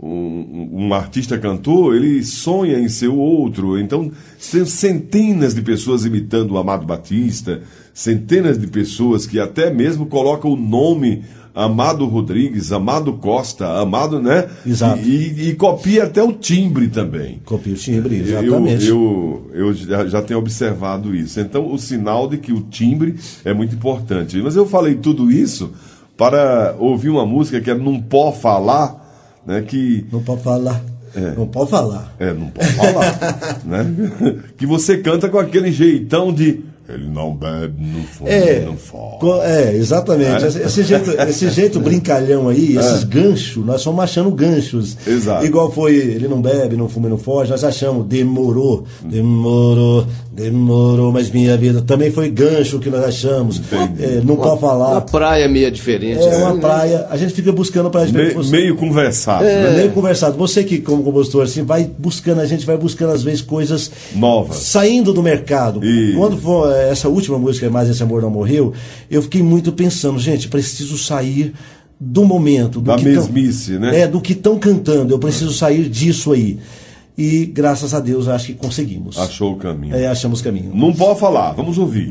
um, um artista cantor, ele sonha em ser o outro. Então, tem centenas de pessoas imitando o Amado Batista, centenas de pessoas que até mesmo colocam o nome Amado Rodrigues, Amado Costa, Amado, né? Exato. E, e, e copia até o timbre também. Copia o timbre, exatamente. Eu, eu, eu já, já tenho observado isso. Então, o sinal de que o timbre é muito importante. Mas eu falei tudo isso para ouvir uma música que é Não Pode Falar, né? Que... Não pode falar. É. Não pode falar. É, não pode falar. né? Que você canta com aquele jeitão de... Ele não bebe, não fuma, é, não fala. É, exatamente. É. Esse, jeito, esse jeito brincalhão aí, é. esses ganchos, nós estamos achando ganchos. Exato. Igual foi, ele não bebe, não fuma, não foge, nós achamos, demorou, demorou, demorou, mas minha vida também foi gancho que nós achamos. É, não uma, pode falar. Uma praia meio diferente. É, uma né? praia, a gente fica buscando pra gente. Me, você, meio conversado. É, né? Meio conversado. Você que, como compositor, assim, vai buscando, a gente vai buscando, às vezes, coisas novas. Saindo do mercado. E... Quando for essa última música, Mais Esse Amor Não Morreu, eu fiquei muito pensando, gente, preciso sair do momento. Do da que mesmice, tão, né? É, do que estão cantando. Eu preciso sair disso aí. E, graças a Deus, acho que conseguimos. Achou o caminho. É, achamos o caminho. Não pode falar, vamos ouvir.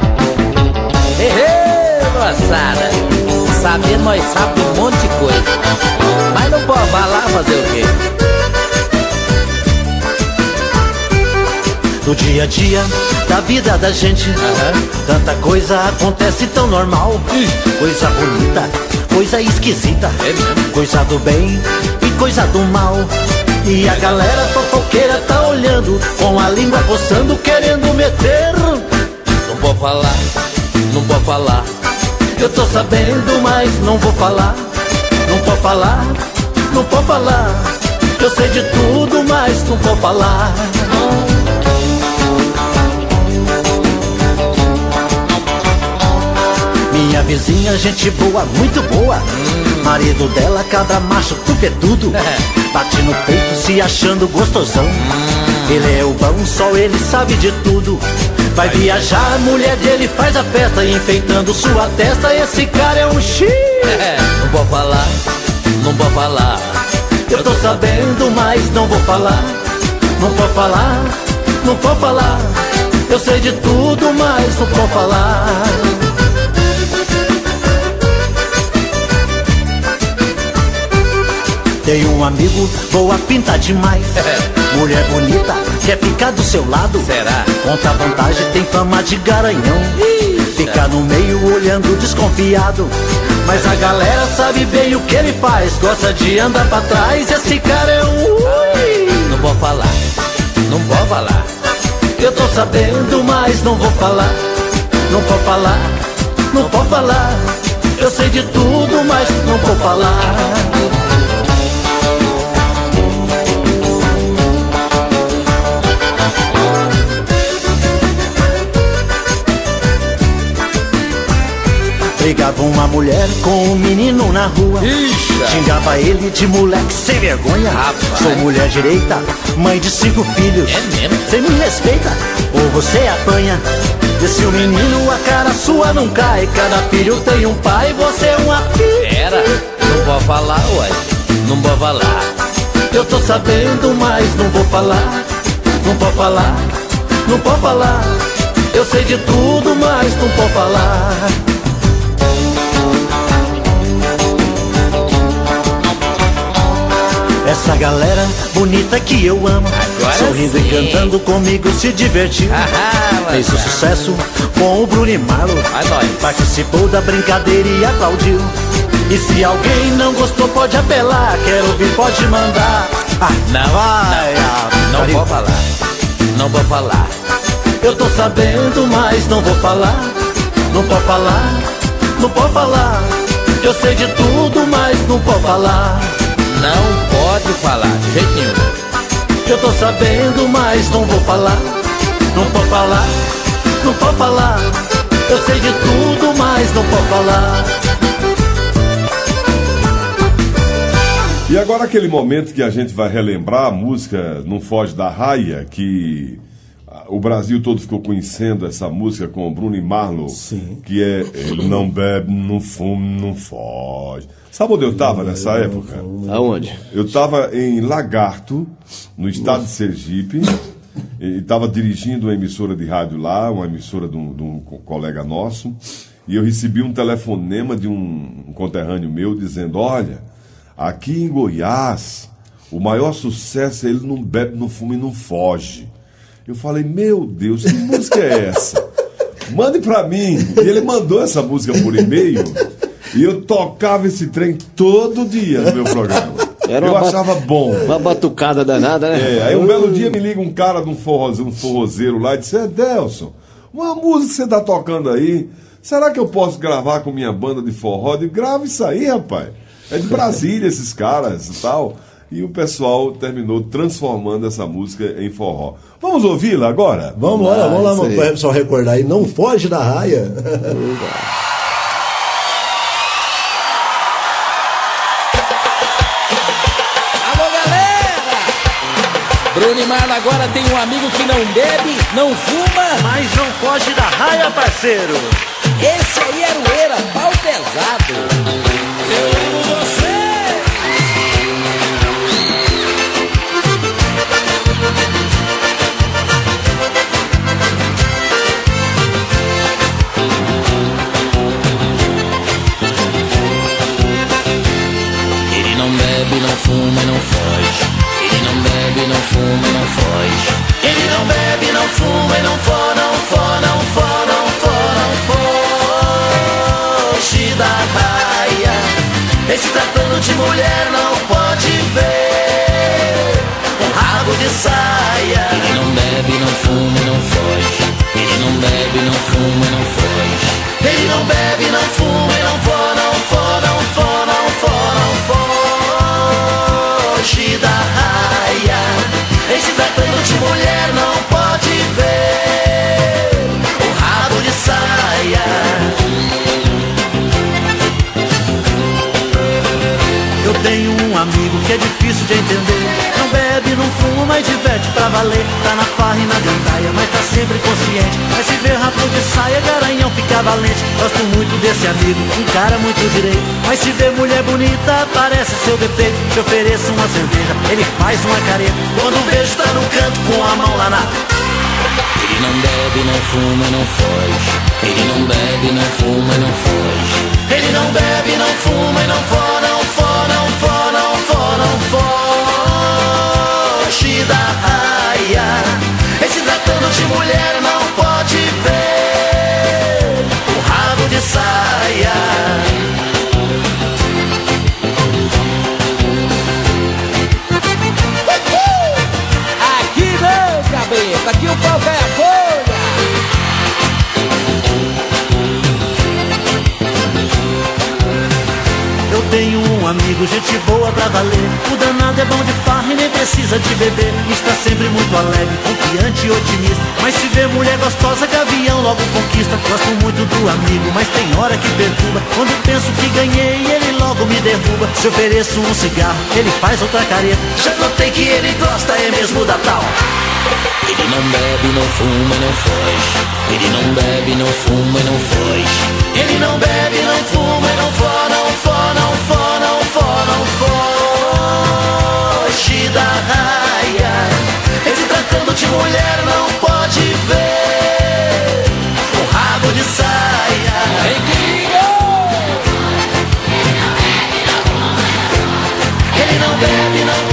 Ei, ei, moçada. Saber nós sabe um monte de coisa. Mas não pode falar, fazer o quê? No dia a dia da vida da gente, uhum. Tanta coisa acontece tão normal. Uhum. Coisa bonita, coisa esquisita, é coisa do bem e coisa do mal. E a galera fofoqueira tá olhando, com a língua coçando, querendo meter. Não pode falar, não pode falar. Eu tô sabendo, mas não vou falar. Não pode falar, não pode falar. Eu sei de tudo, mas não pode falar. Minha vizinha, gente boa, muito boa. hum. Marido dela, cabra macho, tudo é tudo. é. Bate no peito, se achando gostosão. hum. Ele é o bom, só ele sabe de tudo. Vai viajar, a mulher dele faz a festa, enfeitando sua testa, esse cara é um X. é. Não vou falar, não vou falar. Eu tô sabendo, mas não vou falar. Não vou falar, não vou falar. Eu sei de tudo, mas não vou falar. Tem um amigo, boa pinta demais. Mulher bonita, quer ficar do seu lado. Será? Conta vantagem, tem fama de garanhão. Fica no meio olhando desconfiado. Mas a galera sabe bem o que ele faz. Gosta de andar pra trás, esse cara é um ui. Não vou falar, não vou falar. Eu tô sabendo, mas não vou falar. Não vou falar, não vou falar. Eu sei de tudo, mas não vou falar. Brigava uma mulher com um menino na rua. Ixa. Xingava ele de moleque sem vergonha. Rapaz. Sou mulher direita, mãe de cinco filhos. É mesmo? Você me respeita ou você apanha. E se o menino a cara sua não cai, cada filho tem um pai, você é uma filha. Era, não vou falar, ué. Não vou falar. Eu tô sabendo, mas não vou falar. Não vou falar, não vou falar. Eu sei de tudo, mas não vou falar. Essa galera bonita que eu amo, agora sorrindo sim. E cantando comigo se divertiu. Ah, fez o sucesso com o Bruno e Marlon. Participou da brincadeira e aplaudiu. E se alguém não gostou pode apelar, quer ouvir pode mandar. Ah, não, vai, não, não vou falar, não vou falar. Eu tô sabendo, mas não vou falar. Não vou falar, não vou falar. Eu sei de tudo, mas não vou falar. Não pode falar, de jeito nenhum. Eu tô sabendo, mas não vou falar. Não vou falar, não vou falar. Eu sei de tudo, mas não vou falar. E agora aquele momento que a gente vai relembrar a música Não Foge da Raia, que o Brasil todo ficou conhecendo essa música com o Bruno e Marlon. Sim. Que é Ele não bebe, não fuma, não foge. Sabe onde eu estava nessa época? Aonde? Eu estava em Lagarto, no estado de Sergipe, e estava dirigindo uma emissora de rádio lá, uma emissora de um, de um colega nosso, e eu recebi um telefonema de um, um conterrâneo meu dizendo, olha, aqui em Goiás, o maior sucesso é Ele não bebe, não fuma e não foge. Eu falei, meu Deus, que música é essa? Mande pra mim. E ele mandou essa música por e-mail. E eu tocava esse trem todo dia no meu programa. Era eu uma achava bom. Uma batucada danada, né? É, aí um belo dia me liga um cara de um forrozeiro, um forrozeiro lá e disse, é, Delson, uma música que você tá tocando aí, será que eu posso gravar com minha banda de forró? Eu digo, grava isso aí, rapaz. É de Brasília esses caras e tal. E o pessoal terminou transformando essa música em forró. Vamos ouvi-la agora? Vamos lá, vamos lá, para o pessoal recordar aí. Não foge da raia. Bruno e Marlon agora tem um amigo que não bebe, não fuma, mas não foge da raia, parceiro. Esse aí era o Eira, pau pesado. Eu amo você. Ele não bebe, não Em se tratando de mulher não pode ver um rabo de saia. Ele não bebe, não fuma e não foge. Ele não bebe, não fuma e não foge. Ele não bebe, não fuma e não for, não for, não for, não for, não foge da raia. Em se tratando de mulher não pode ver o rabo de saia. Eu tenho um amigo que é difícil de entender. Não bebe, não fuma, mas diverte pra valer. Tá na farra e na gandaia, mas tá sempre consciente. Mas se vê rabo de saia, garanhão fica valente. Gosto muito desse amigo, um cara muito direito. Mas se vê mulher bonita, parece seu defeito. Te ofereço uma cerveja, ele faz uma careta. Quando vejo tá no canto com a mão lá na... Ele não bebe, não fuma e não foge. Ele não bebe, não fuma e não foge. Ele não bebe, não fuma e não for, não for, não for, não for, não foge da raia. Em se tratando de mulher não pode ver o rabo de saia. Aqui não, cabeça, aqui o pau cai a folha. Eu tenho um amigo, gente boa pra valer. O danado é bom de farra e nem precisa de beber. Está sempre muito alegre, confiante e otimista. Mas se vê mulher gostosa, gavião logo conquista. Gosto muito do amigo, mas tem hora que perturba. Quando penso que ganhei, ele logo me derruba. Se ofereço um cigarro, ele faz outra careta. Já notei que ele gosta, é mesmo da tal. Ele não bebe, não fuma e não foge. Ele não bebe, não fuma e não foge. Ele não bebe, não fuma e não for, não for, não for, não for, não foge da raia. Em se tratando de mulher não pode ver o rabo de saia. Ele não bebe, não.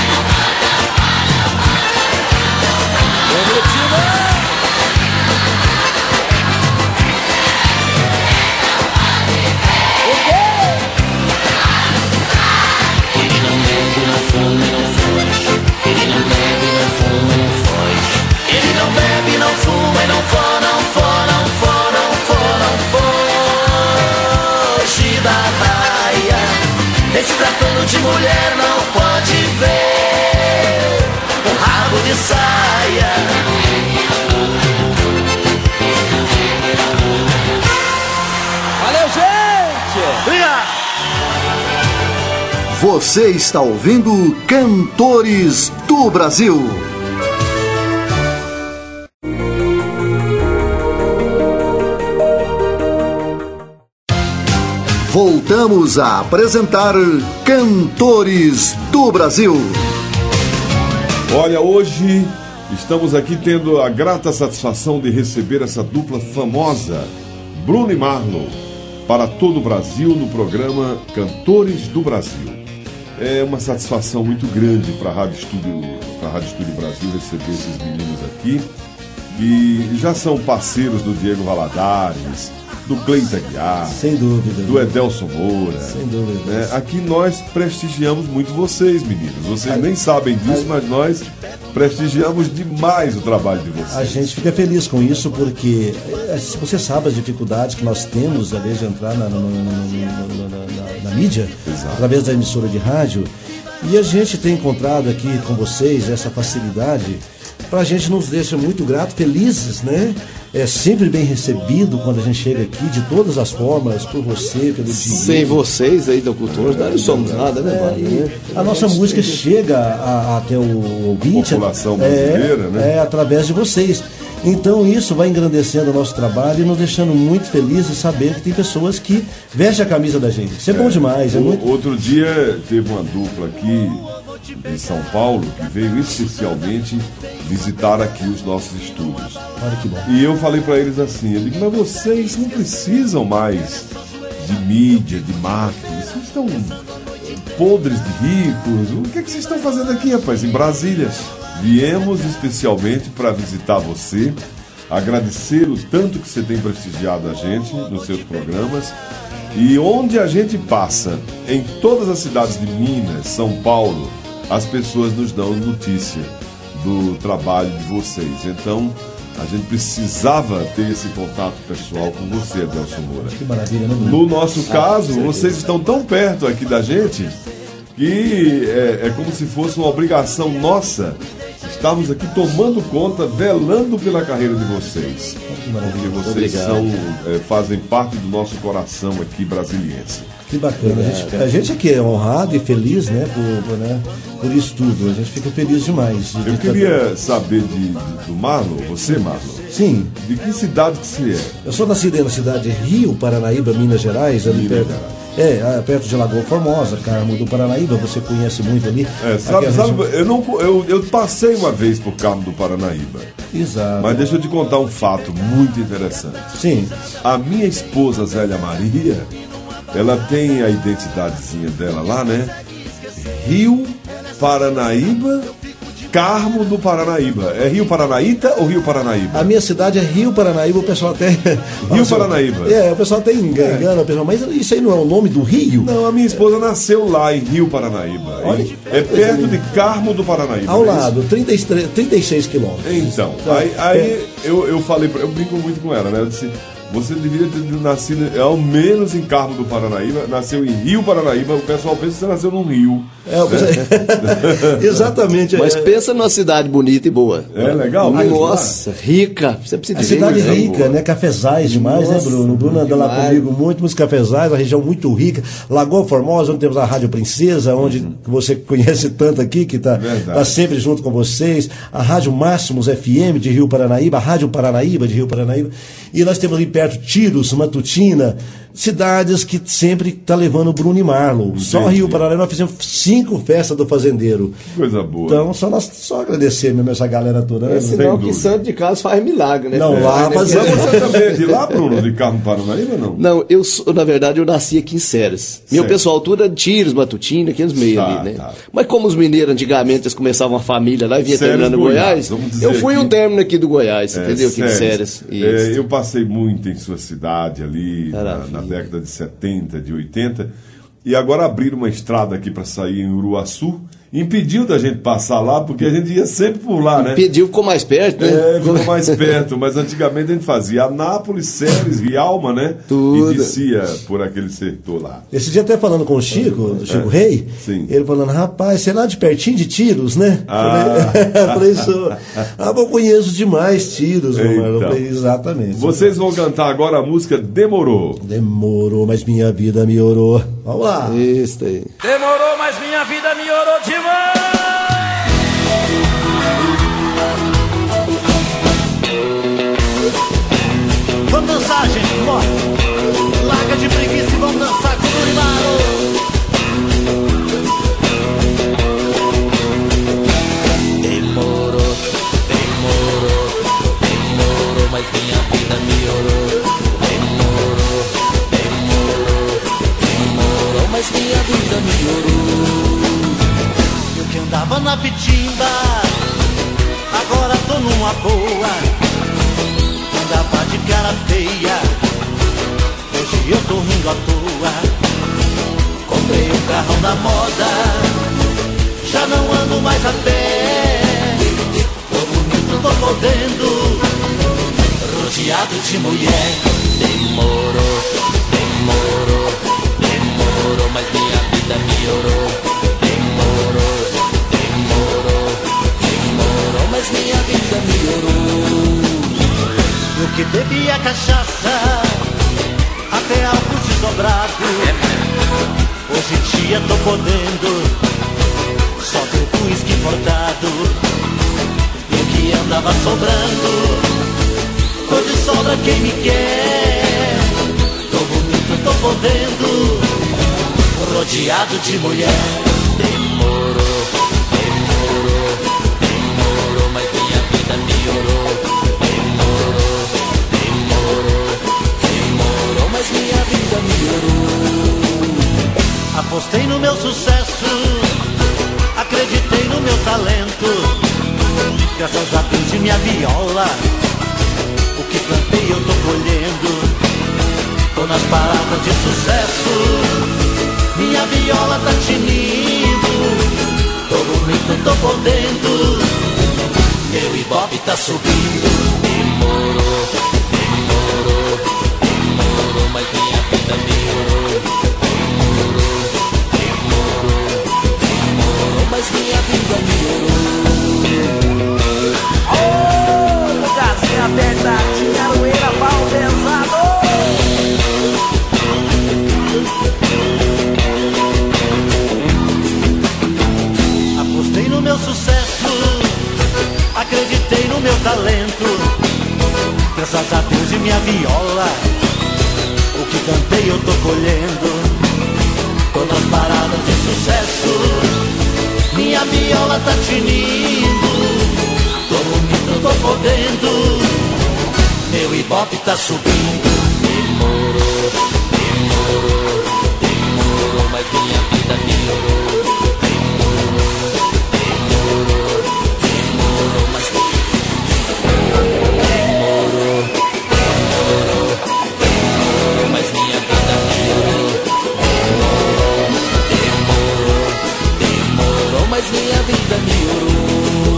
Ele não bebe, não fuma e não for, não for, não for, não for, não foge da raia. Em se tratando de mulher não pode ver um rabo de saia. Valeu, gente! Obrigado! Você está ouvindo Cantores do Brasil. Voltamos a apresentar Cantores do Brasil. Olha, hoje estamos aqui tendo a grata satisfação de receber essa dupla famosa, Bruno e Marlon, para todo o Brasil no programa Cantores do Brasil. É uma satisfação muito grande para a Rádio Estúdio, para a Rádio Estúdio Brasil receber esses meninos aqui, que já são parceiros do Diego Valadares, do Cleita Guiar, sem dúvida, do Edelson Moura. Sem dúvida. Né? Aqui nós prestigiamos muito vocês, meninos. Vocês a, nem sabem disso, a, mas nós prestigiamos demais o trabalho de vocês. A gente fica feliz com isso porque você sabe as dificuldades que nós temos, às vezes, de entrar na, na, na, na, na, na mídia, Exato. através da emissora de rádio. E a gente tem encontrado aqui com vocês essa facilidade. Pra gente nos deixa muito grato, felizes, né? É sempre bem recebido quando a gente chega aqui, de todas as formas, por você, pelo Diego. Sem vocês aí da cultura, nós não somos nada, né, Mário? É, a nossa música chega a, a, até o ouvinte. A população brasileira, é, né? É, através de vocês. Então isso vai engrandecendo o nosso trabalho e nos deixando muito felizes de saber que tem pessoas que vestem a camisa da gente. Isso é, é bom demais. É o, muito... Outro dia teve uma dupla aqui de São Paulo que veio especialmente visitar aqui os nossos estúdios. Olha que bom. E eu falei para eles assim, eu digo, mas vocês não precisam mais de mídia, de marketing, vocês estão podres de ricos, o que é que vocês estão fazendo aqui, rapaz, em Brasília? Viemos especialmente para visitar você, agradecer o tanto que você tem prestigiado a gente nos seus programas E onde a gente passa, em todas as cidades de Minas, São Paulo, as pessoas nos dão notícia do trabalho de vocês. Então, a gente precisava ter esse contato pessoal com você, Adelson Moura. Que maravilha, né? No nosso Ah, caso, com vocês estão tão perto aqui da gente que é, é como se fosse uma obrigação nossa. Estamos aqui tomando conta, velando pela carreira de vocês. Porque vocês Obrigado. são, é, fazem parte do nosso coração aqui brasiliense. Que bacana. A gente, a gente aqui é honrado e feliz, né, por, por, né, por isso tudo. A gente fica feliz demais. de- Eu de- queria saber de, de- do Marlon, você, Marlon. Sim. De que cidade que você é? Eu sou nascido aí na cidade de Rio, Paranaíba, Minas Gerais, ali Minas perto. É, ah, perto de Lagoa Formosa, Carmo do Paranaíba, você conhece muito ali. É, sabe, Aquela sabe, região- eu, não, eu, eu passei uma vez por Carmo do Paranaíba. Exato. Mas deixa eu te contar um fato muito interessante. Sim. A minha esposa, Zélia Maria, ela tem a identidadezinha dela lá, né? Rio Paranaíba, Carmo do Paranaíba. É Rio Paranaíta ou Rio Paranaíba? A minha cidade é Rio Paranaíba, o pessoal até. Rio Paranaíba. É, o pessoal até engana, o pessoal, mas isso aí não é o nome do rio? Não, a minha esposa nasceu lá em Rio Paranaíba. Olha Em- que é perto de Carmo do Paranaíba. Ao não é lado, trinta e três, trinta e seis quilômetros. Então, aí, aí eu, eu falei, pra- eu brinco muito com ela, né? Eu disse, você deveria ter nascido ao menos em Carmo do Paranaíba, nasceu em Rio Paranaíba, o pessoal pensa que você nasceu num rio. É, o pessoal- Exatamente. Mas é- pensa numa cidade bonita e boa. É legal mesmo, Nossa, rica. Você precisa A de ver cidade isso. rica, né? Cafezais demais, Nossa, né, Bruno? O Bruno anda lá demais. comigo muito, muitos cafezais, a região muito rica. Lagoa Formosa, onde temos a Rádio Princesa, onde você conhece tanto aqui, que está Verdade. tá sempre junto com vocês. A Rádio Máximos F M de Rio Paranaíba, a Rádio Paranaíba de Rio Paranaíba. E nós temos ali perto Tiros, Matutina, cidades que sempre tá levando o Bruno e Marlon. Só Entendi. Rio Paranaíba nós fizemos cinco festas do fazendeiro. Que coisa boa. Então, só, nós, só agradecer mesmo essa galera toda, né? É sinal que santo de casa faz milagre, né? Não, lá, Faz, mas né? Mas você também é de lá, Bruno? De Carmo do Paranaíba, não? Não, eu sou, na verdade, eu nasci aqui em Ceres. Meu Certo. pessoal tudo é de Tiros, Matutina, aqueles meios Tá, ali, né? tá. Mas como os mineiros antigamente eles começavam uma família lá e vinha Ceres, terminando Goiás, Goiás, vamos dizer eu fui aqui. um término aqui do Goiás, É, entendeu? Aqui em Ceres. Ceres. É, Isso. eu passei muito em sua cidade ali, na, Maravilha. na década de setenta, de oitenta. E agora abriram uma estrada aqui para sair em Uruaçu. Impediu da gente passar lá, porque a gente ia sempre por lá, né? Pediu, ficou mais perto, né? É, ficou mais perto, mas antigamente a gente fazia Anápolis, Ceres, Rialma, né? Tudo. E descia por aquele setor lá. Esse dia até falando com o Chico, do Chico É. Rei, Sim. ele falando, rapaz, sei lá de pertinho de Tiros, né? Ah. Falei, falei isso. Ah, mas eu conheço demais Tiros, meu irmão. Eu Então. falei, exatamente. Vocês vão cantar agora a música Demorou. Demorou, mas minha vida melhorou. Vamos lá. Isso aí. Demorou, mas minha vida melhorou demais. Vamos dançar, gente, bora. Larga de preguiça e vamos dançar com o Urimaro. Demorou, demorou, demorou, mas minha vida melhorou. Demorou, demorou, demorou, mas minha vida melhorou. Eu que andava na pitimba, agora tô numa boa. Andava de cara feia, hoje eu tô rindo à toa. Comprei um carrão da moda, já não ando mais a pé. Tô bonito, tô podendo, rodeado de mulher. Demorou, demorou, demorou, mas minha vida melhorou. Demorou, demorou, demorou, mas minha vida melhorou. Eu que bebia cachaça, até álcool desobrado. Hoje em dia tô podendo, só bebo uísque importado. Eu que andava sobrando, hoje sobra quem me quer. Tô bonito, tô podendo, rodeado de mulher. Demorou, demorou, demorou, mas minha vida melhorou. Demorou, demorou, demorou, mas minha vida melhorou. Apostei no meu sucesso, acreditei no meu talento. Graças a Deus e minha viola, o que plantei eu tô colhendo. Tô tô nas paradas de sucesso. Minha viola tá tinindo, tô bonito, tô podendo. Meu ibope tá subindo. Demorou, demorou, demorou, mas minha vida melhorou. Demorou, demorou, demorou, mas minha vida melhorou. Ô, lugarzinho apertadinho, aroeira, pau pesado. Apostei no meu sucesso, acreditei no meu talento. Graças a Deus e minha viola, o que cantei eu tô colhendo. Tô nas paradas de sucesso, minha viola tá tinindo. Tô bonito, tô podendo, meu ibope tá subindo. Demorou, demorou, demorou, mas minha vida melhorou. Demorou, demorou, demorou, mas demorou, demorou, demorou, mas minha vida melhorou. Demorou, demorou, demorou, mas minha vida melhorou.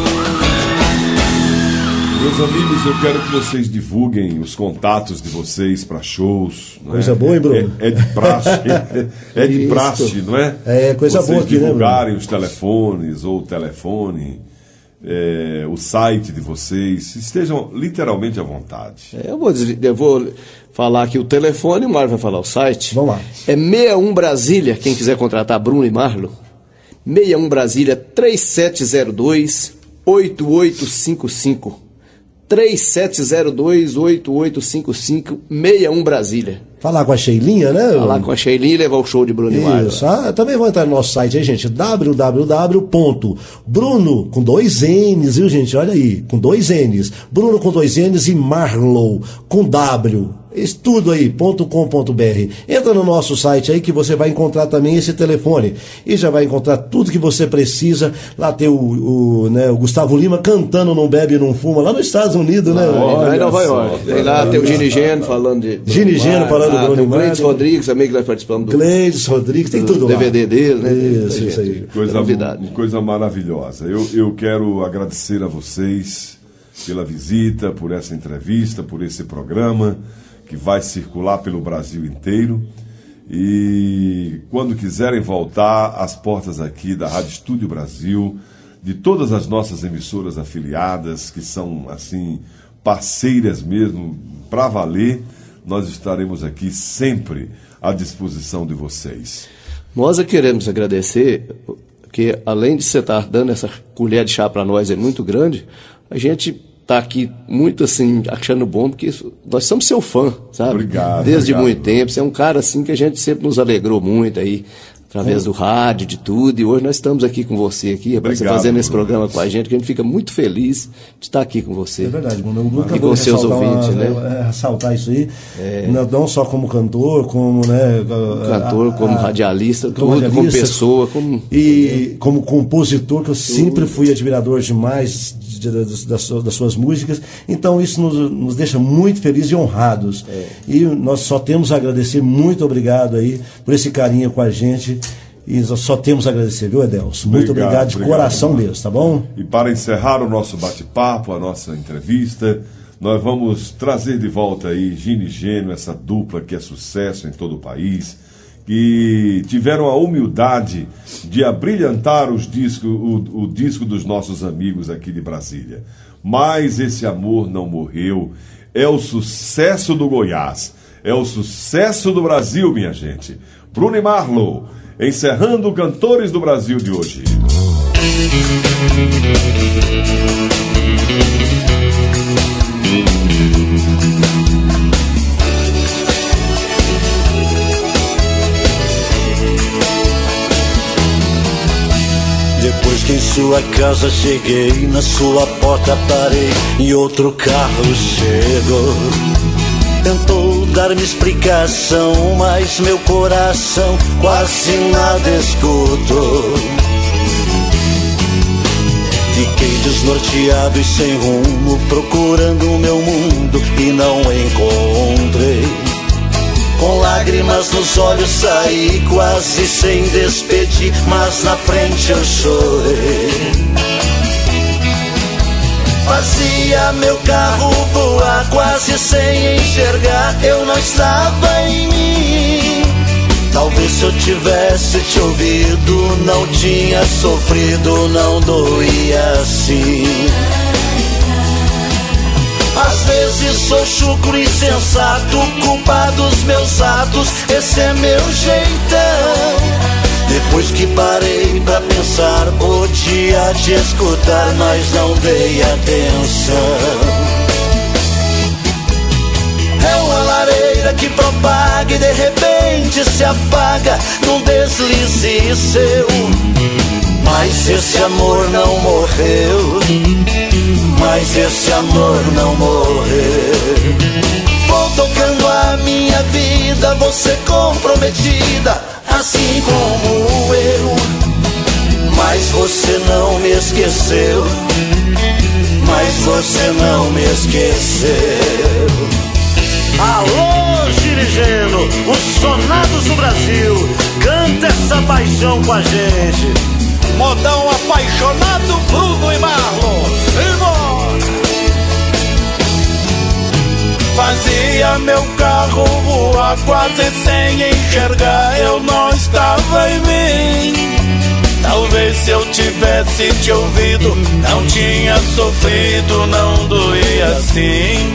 Meus amigos, eu quero que vocês divulguem os contatos de vocês para shows. Não Coisa é? boa, hein, Bruno? É, é de praxe, é de Isso. praxe, não é? É, coisa vocês boa aqui, né, divulgarem os telefones ou o telefone, é, o site de vocês, estejam literalmente à vontade. É, eu, vou, eu vou falar aqui o telefone, o Marlon vai falar o site. Vamos lá. É sessenta e um Brasília, quem quiser contratar Bruno e Marlon. sessenta e um Brasília, três sete zero dois, oito oito cinco cinco. três sete zero dois, oito oito cinco cinco, sessenta e um Brasília. Falar com a Sheilinha, né? Falar com a Sheilinha e levar o show de Bruno e Marlon. Isso. Ah, também vão entrar no nosso site aí, gente, w w w ponto bruno com dois N's, viu, gente? Olha aí, com dois N's. Bruno com dois N's e Marlow com W. Isso tudo aí, .com.br. Entra no nosso site aí que você vai encontrar também esse telefone. E já vai encontrar tudo que você precisa. Lá tem o, o, né, o Gustavo Lima cantando Não Bebe e Não Fuma, lá nos Estados Unidos, né? Lá em Nova York. Tem lá, tem o Gini Geno falando de. Gini Geno falando do Bruno e Marlon. Gleides Rodrigues também, que nós participamos do. Gleides Rodrigues, tem tudo lá. D V D dele, né? Isso, isso aí. Coisa, coisa maravilhosa. Eu, eu quero agradecer a vocês pela visita, por essa entrevista, por esse programa que vai circular pelo Brasil inteiro. E quando quiserem voltar, as portas aqui da Rádio Estúdio Brasil, de todas as nossas emissoras afiliadas, que são, assim, parceiras mesmo, para valer, nós estaremos aqui sempre à disposição de vocês. Nós queremos agradecer, porque além de você estar dando essa colher de chá para nós, é muito grande, a gente tá aqui muito assim, achando bom, porque nós somos seu fã, sabe? Obrigado. Desde obrigado. muito tempo. Você é um cara assim que a gente sempre nos alegrou muito aí, através do rádio, de tudo. E hoje nós estamos aqui com você aqui, rapaz, você fazendo esse programa com a gente, que a gente fica muito feliz de estar aqui com você. É verdade, Bruno. Nunca e com os seus ouvintes, uma, né? É, ressaltar isso aí. É. Não, não só como cantor, como, né? Cantor, a, como a, radialista, como, tudo, radialista, como pessoa, como. E como compositor, que eu sempre fui admirador demais de, de, de, das, das suas músicas. Então isso nos, nos deixa muito felizes e honrados. É. E nós só temos a agradecer, muito obrigado aí por esse carinho com a gente. E nós só temos a agradecer, viu, Edelso? Muito obrigado, obrigado de obrigado, coração mano. mesmo, tá bom? E para encerrar o nosso bate-papo, a nossa entrevista, nós vamos trazer de volta aí Gini Geno, essa dupla que é sucesso em todo o país, que tiveram a humildade de abrilhantar os discos, o, o disco dos nossos amigos aqui de Brasília. Mas esse amor não morreu, é o sucesso do Goiás, é o sucesso do Brasil, minha gente. Bruno e Marlon, encerrando Cantores do Brasil de hoje. Depois que em sua casa cheguei, na sua porta parei e outro carro chegou. Tentou dar-me explicação, mas meu coração quase nada escutou. Fiquei desnorteado e sem rumo, procurando o meu mundo e não encontrei. Com lágrimas nos olhos saí, quase sem despedir, mas na frente eu chorei. Fazia meu carro voar, quase sem enxergar, eu não estava em mim. Talvez se eu tivesse te ouvido, não tinha sofrido, não doía assim. Às vezes sou chucro insensato, culpado dos meus atos, esse é meu jeitão. Depois que parei pra pensar, podia te escutar, mas não dei atenção. É uma lareira que propaga e de repente se apaga num deslize seu. Mas esse amor não morreu, mas esse amor não morreu. Vou tocando a minha vida, você comprometida, assim como eu. Mas você não me esqueceu, mas você não me esqueceu. Alô, dirigindo os sonados do Brasil, canta essa paixão com a gente. Modão apaixonado, Bruno e Marlon, embora! Fazia meu carro voar, quase sem enxergar, eu não estava em mim. Talvez se eu tivesse te ouvido, não tinha sofrido, não doía assim.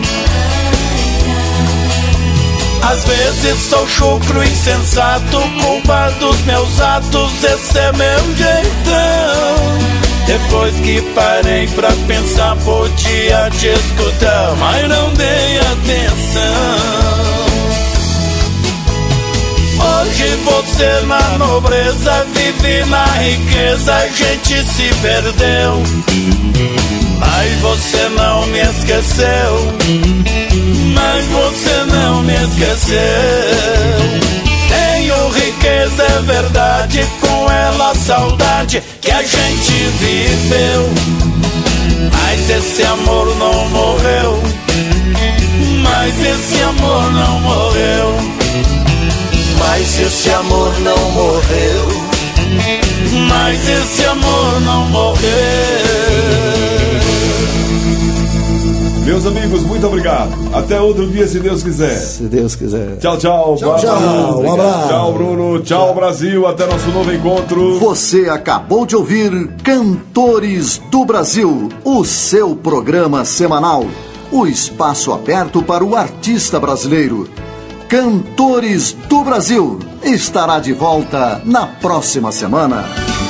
Às vezes sou chucro insensato, culpa dos meus atos, esse é meu jeitão. Depois que parei pra pensar, podia te escutar, mas não dei atenção. Hoje você na nobreza vive na riqueza, a gente se perdeu, mas você não me esqueceu, mas você não me esqueceu. Tenho riqueza, é verdade, com ela saudade que a gente viveu, mas esse amor não morreu, mas esse amor não morreu, mas esse amor não morreu, mas esse amor não morreu. Meus amigos, muito obrigado. Até outro dia, se Deus quiser. Se Deus quiser. Tchau, tchau. Tchau, tchau. Um abraço. Tchau, Bruno. Tchau, tchau, Brasil. Até nosso novo encontro. Você acabou de ouvir Cantores do Brasil, o seu programa semanal. O espaço aberto para o artista brasileiro. Cantores do Brasil estará de volta na próxima semana.